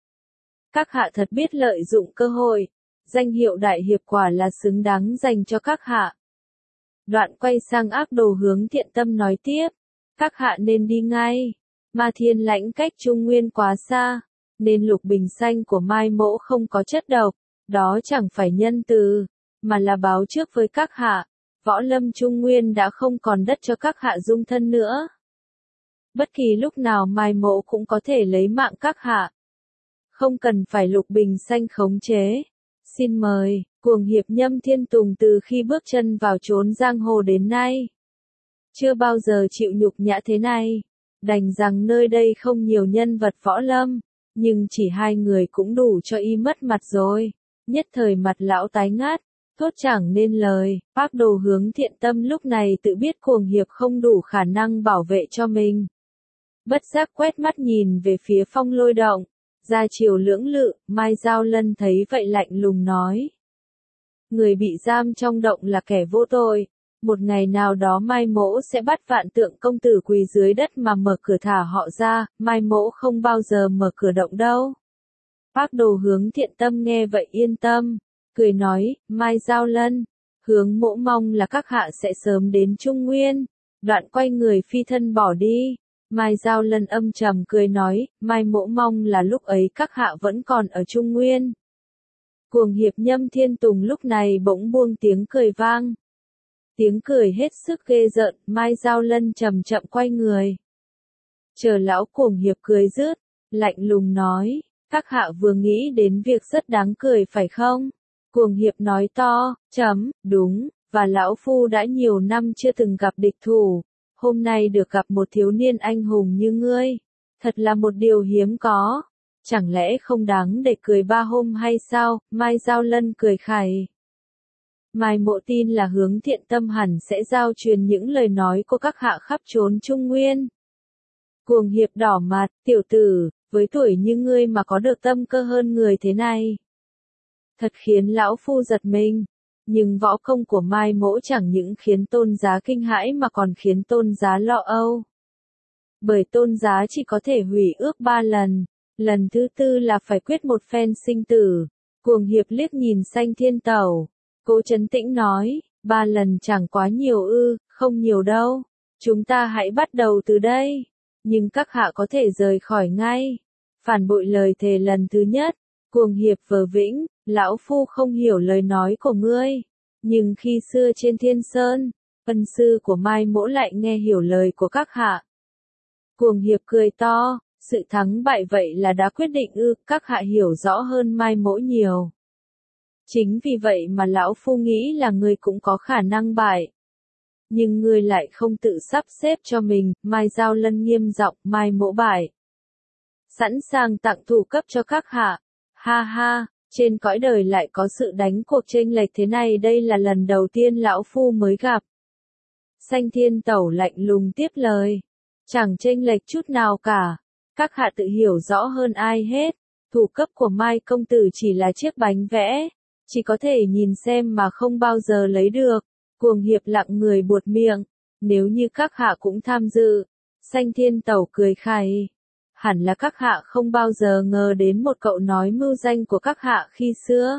Các hạ thật biết lợi dụng cơ hội, danh hiệu đại hiệp quả là xứng đáng dành cho các hạ. Đoạn quay sang Ác Đồ Hướng Thiện Tâm nói tiếp, các hạ nên đi ngay. Ma Thiên Lãnh cách Trung Nguyên quá xa, nên lục bình xanh của Mai Mỗ không có chất độc, đó chẳng phải nhân từ, mà là báo trước với các hạ. Võ lâm Trung Nguyên đã không còn đất cho các hạ dung thân nữa. Bất kỳ lúc nào Mai Mỗ cũng có thể lấy mạng các hạ. Không cần phải lục bình xanh khống chế. Xin mời. Cuồng hiệp Nhâm Thiên Tùng từ khi bước chân vào chốn giang hồ đến nay, chưa bao giờ chịu nhục nhã thế này. Đành rằng nơi đây không nhiều nhân vật võ lâm, nhưng chỉ hai người cũng đủ cho y mất mặt rồi. Nhất thời mặt lão tái ngát, thốt chẳng nên lời. Ác Đồ Hướng Thiện Tâm lúc này tự biết cuồng hiệp không đủ khả năng bảo vệ cho mình. Bất giác quét mắt nhìn về phía Phong Lôi Động. Ra chiều lưỡng lự, Mai Giao Lân thấy vậy lạnh lùng nói. Người bị giam trong động là kẻ vô tội. Một ngày nào đó Mai Mỗ sẽ bắt Vạn Tượng công tử quỳ dưới đất mà mở cửa thả họ ra. Mai Mỗ không bao giờ mở cửa động đâu. Ác Đồ Hướng Thiện Tâm nghe vậy yên tâm, cười nói, Mai Giao Lân, Hướng Mỗ mong là các hạ sẽ sớm đến Trung Nguyên. Đoạn quay người phi thân bỏ đi. Mai Giao Lân âm trầm cười nói, Mai Mỗ mong là lúc ấy các hạ vẫn còn ở Trung Nguyên. Cuồng hiệp Nhâm Thiên Tùng lúc này bỗng buông tiếng cười vang. Tiếng cười hết sức ghê rợn. Mai Giao Lân chậm chậm quay người. Chờ lão cuồng hiệp cười dứt, lạnh lùng nói, các hạ vừa nghĩ đến việc rất đáng cười phải không? Cuồng hiệp nói to, chấm, đúng, và lão phu đã nhiều năm chưa từng gặp địch thủ, hôm nay được gặp một thiếu niên anh hùng như ngươi, thật là một điều hiếm có, chẳng lẽ không đáng để cười ba hôm hay sao? Mai Giao Lân cười khẩy. Mai Mộ tin là Hướng Thiện Tâm hẳn sẽ giao truyền những lời nói của các hạ khắp chốn Trung Nguyên. Cuồng hiệp đỏ mặt, tiểu tử, với tuổi như ngươi mà có được tâm cơ hơn người thế này. Thật khiến lão phu giật mình, nhưng võ công của Mai Mỗ chẳng những khiến tôn giá kinh hãi mà còn khiến tôn giá lo âu. Bởi tôn giá chỉ có thể hủy ước ba lần, lần thứ tư là phải quyết một phen sinh tử. Cuồng hiệp liếc nhìn Sanh Thiên Tẩu, Cố trấn tĩnh nói, ba lần chẳng quá nhiều ư, không nhiều đâu, chúng ta hãy bắt đầu từ đây, nhưng các hạ có thể rời khỏi ngay. Phản bội lời thề lần thứ nhất, cuồng hiệp vờ vĩnh, lão phu không hiểu lời nói của ngươi, nhưng khi xưa trên Thiên Sơn, ân sư của Mai Mỗ lại nghe hiểu lời của các hạ. Cuồng hiệp cười to, sự thắng bại vậy là đã quyết định ư, các hạ hiểu rõ hơn Mai Mỗ nhiều. Chính vì vậy mà lão phu nghĩ là ngươi cũng có khả năng bại. Nhưng ngươi lại không tự sắp xếp cho mình, Mai Giao Lân nghiêm giọng, Mai Mỗ bại. Sẵn sàng tặng thủ cấp cho các hạ. Ha ha, trên cõi đời lại có sự đánh cuộc chênh lệch thế này, đây là lần đầu tiên lão phu mới gặp. Sanh Thiên Tẩu lạnh lùng tiếp lời. Chẳng chênh lệch chút nào cả. Các hạ tự hiểu rõ hơn ai hết. Thủ cấp của Mai công tử chỉ là chiếc bánh vẽ. Chỉ có thể nhìn xem mà không bao giờ lấy được. Cuồng hiệp lặng người buột miệng. Nếu như các hạ cũng tham dự. Sanh Thiên Tẩu cười khẩy. Hẳn là các hạ không bao giờ ngờ đến một cậu nói mưu danh của các hạ khi xưa.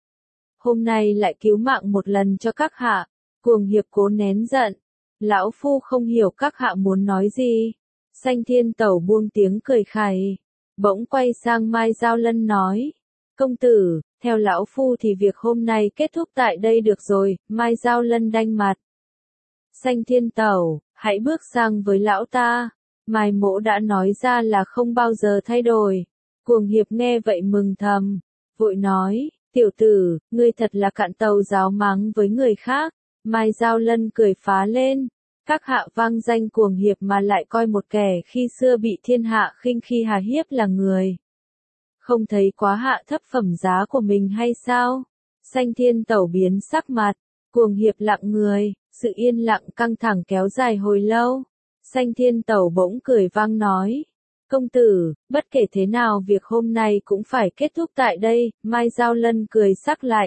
Hôm nay lại cứu mạng một lần cho các hạ. Cuồng hiệp cố nén giận. Lão phu không hiểu các hạ muốn nói gì. Sanh Thiên Tẩu buông tiếng cười khẩy. Bỗng quay sang Mai Giao Lân nói. Công tử, theo lão phu thì việc hôm nay kết thúc tại đây được rồi. Mai Giao Lân đanh mặt. Sanh Thiên Tẩu, hãy bước sang với lão ta. Mai Mỗ đã nói ra là không bao giờ thay đổi. Cuồng hiệp nghe vậy mừng thầm. Vội nói, tiểu tử, ngươi thật là cạn tàu giáo mắng với người khác. Mai Giao Lân cười phá lên. Các hạ vang danh cuồng hiệp mà lại coi một kẻ khi xưa bị thiên hạ khinh khi hà hiếp là người. Không thấy quá hạ thấp phẩm giá của mình hay sao? Sanh Thiên Tẩu biến sắc mặt. Cuồng hiệp lặng người. Sự yên lặng căng thẳng kéo dài hồi lâu. Sanh Thiên Tẩu bỗng cười vang nói. Công tử, bất kể thế nào việc hôm nay cũng phải kết thúc tại đây. Mai Giao Lân cười sắc lạnh.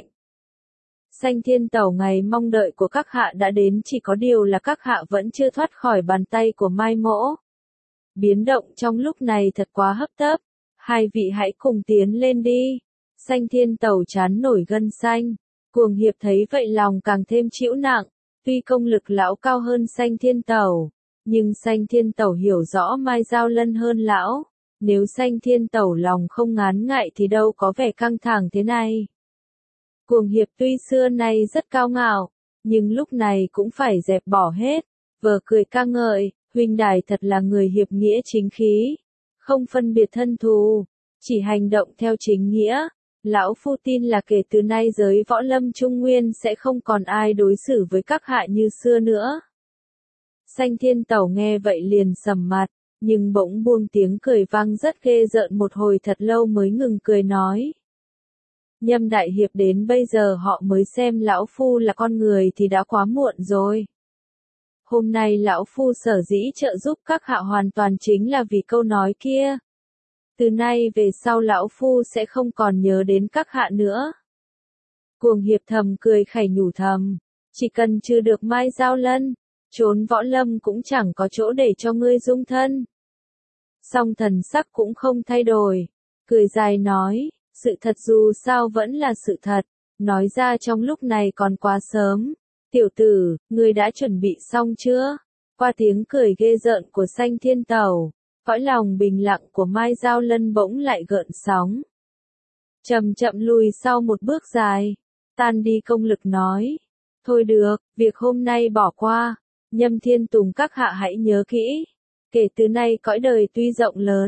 Sanh Thiên Tẩu, ngày mong đợi của các hạ đã đến, chỉ có điều là các hạ vẫn chưa thoát khỏi bàn tay của Mai Mỗ. Biến động trong lúc này thật quá hấp tấp. Hai vị hãy cùng tiến lên đi. Sanh Thiên Tẩu chán nổi gân xanh. Cuồng hiệp thấy vậy lòng càng thêm chịu nặng. Tuy công lực lão cao hơn Sanh Thiên Tẩu, nhưng Sanh Thiên Tẩu hiểu rõ Mai Giao Lân hơn lão. Nếu Sanh Thiên Tẩu lòng không ngán ngại thì đâu có vẻ căng thẳng thế này. Cuồng hiệp tuy xưa nay rất cao ngạo, nhưng lúc này cũng phải dẹp bỏ hết. Vờ cười ca ngợi, huynh đài thật là người hiệp nghĩa chính khí. Không phân biệt thân thù, chỉ hành động theo chính nghĩa. Lão phu tin là kể từ nay giới võ lâm Trung Nguyên sẽ không còn ai đối xử với các hạ như xưa nữa. Sanh Thiên Tẩu nghe vậy liền sầm mặt, nhưng bỗng buông tiếng cười vang rất ghê rợn một hồi thật lâu mới ngừng cười nói. Nhâm đại hiệp, đến bây giờ họ mới xem lão phu là con người thì đã quá muộn rồi. Hôm nay lão phu sở dĩ trợ giúp các hạ hoàn toàn chính là vì câu nói kia. Từ nay về sau lão phu sẽ không còn nhớ đến các hạ nữa. Cuồng hiệp thầm cười khẩy nhủ thầm. Chỉ cần trừ được Mai Giao Lân, trốn võ lâm cũng chẳng có chỗ để cho ngươi dung thân. Song thần sắc cũng không thay đổi. Cười dài nói, sự thật dù sao vẫn là sự thật. Nói ra trong lúc này còn quá sớm. Tiểu tử, ngươi đã chuẩn bị xong chưa? Qua tiếng cười ghê rợn của Sanh Thiên Tẩu, cõi lòng bình lặng của Mai Giao Lân bỗng lại gợn sóng. Chậm chậm lùi sau một bước dài, tan đi công lực nói. Thôi được, việc hôm nay bỏ qua. Nhâm Thiên Tùng, các hạ hãy nhớ kỹ. Kể từ nay cõi đời tuy rộng lớn,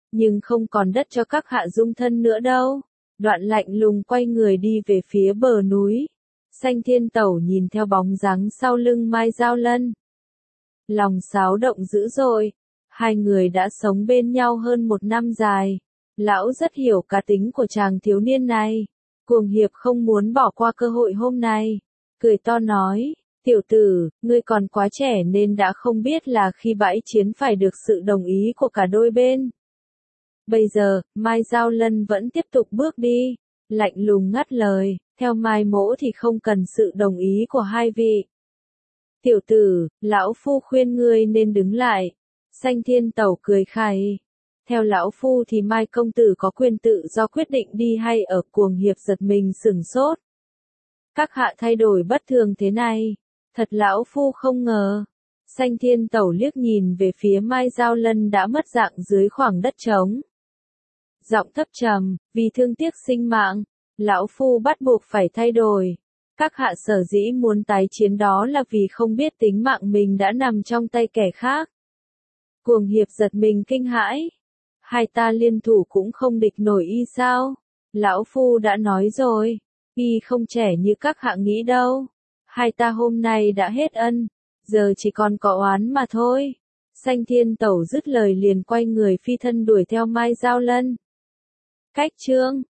nhưng không còn đất cho các hạ dung thân nữa đâu. Đoạn lạnh lùng quay người đi về phía bờ núi. Xanh Thiên Tẩu nhìn theo bóng dáng sau lưng Mai Giao Lân. Lòng xáo động dữ dội. Hai người đã sống bên nhau hơn một năm dài. Lão rất hiểu cá tính của chàng thiếu niên này. Cuồng Hiệp không muốn bỏ qua cơ hội hôm nay. Cười to nói, tiểu tử, ngươi còn quá trẻ nên đã không biết là khi bãi chiến phải được sự đồng ý của cả đôi bên. Bây giờ, Mai Giao Lân vẫn tiếp tục bước đi. Lạnh lùng ngắt lời, theo Mai mỗ thì không cần sự đồng ý của hai vị. Tiểu tử, lão phu khuyên ngươi nên đứng lại. Xanh Thiên Tẩu cười khẩy. Theo lão phu thì Mai công tử có quyền tự do quyết định đi hay ở. Cuồng Hiệp giật mình sửng sốt. Các hạ thay đổi bất thường thế này. Thật lão phu không ngờ. Xanh Thiên Tẩu liếc nhìn về phía Mai Giao Lân đã mất dạng dưới khoảng đất trống. Giọng thấp trầm, vì thương tiếc sinh mạng, lão phu bắt buộc phải thay đổi. Các hạ sở dĩ muốn tái chiến đó là vì không biết tính mạng mình đã nằm trong tay kẻ khác. Cuồng Hiệp giật mình kinh hãi. Hai ta liên thủ cũng không địch nổi y sao? Lão phu đã nói rồi, y không trẻ như các hạ nghĩ đâu. Hai ta hôm nay đã hết ân, giờ chỉ còn có oán mà thôi. Xanh Thiên Tẩu dứt lời liền quay người phi thân đuổi theo Mai Giao Lân. Cách chương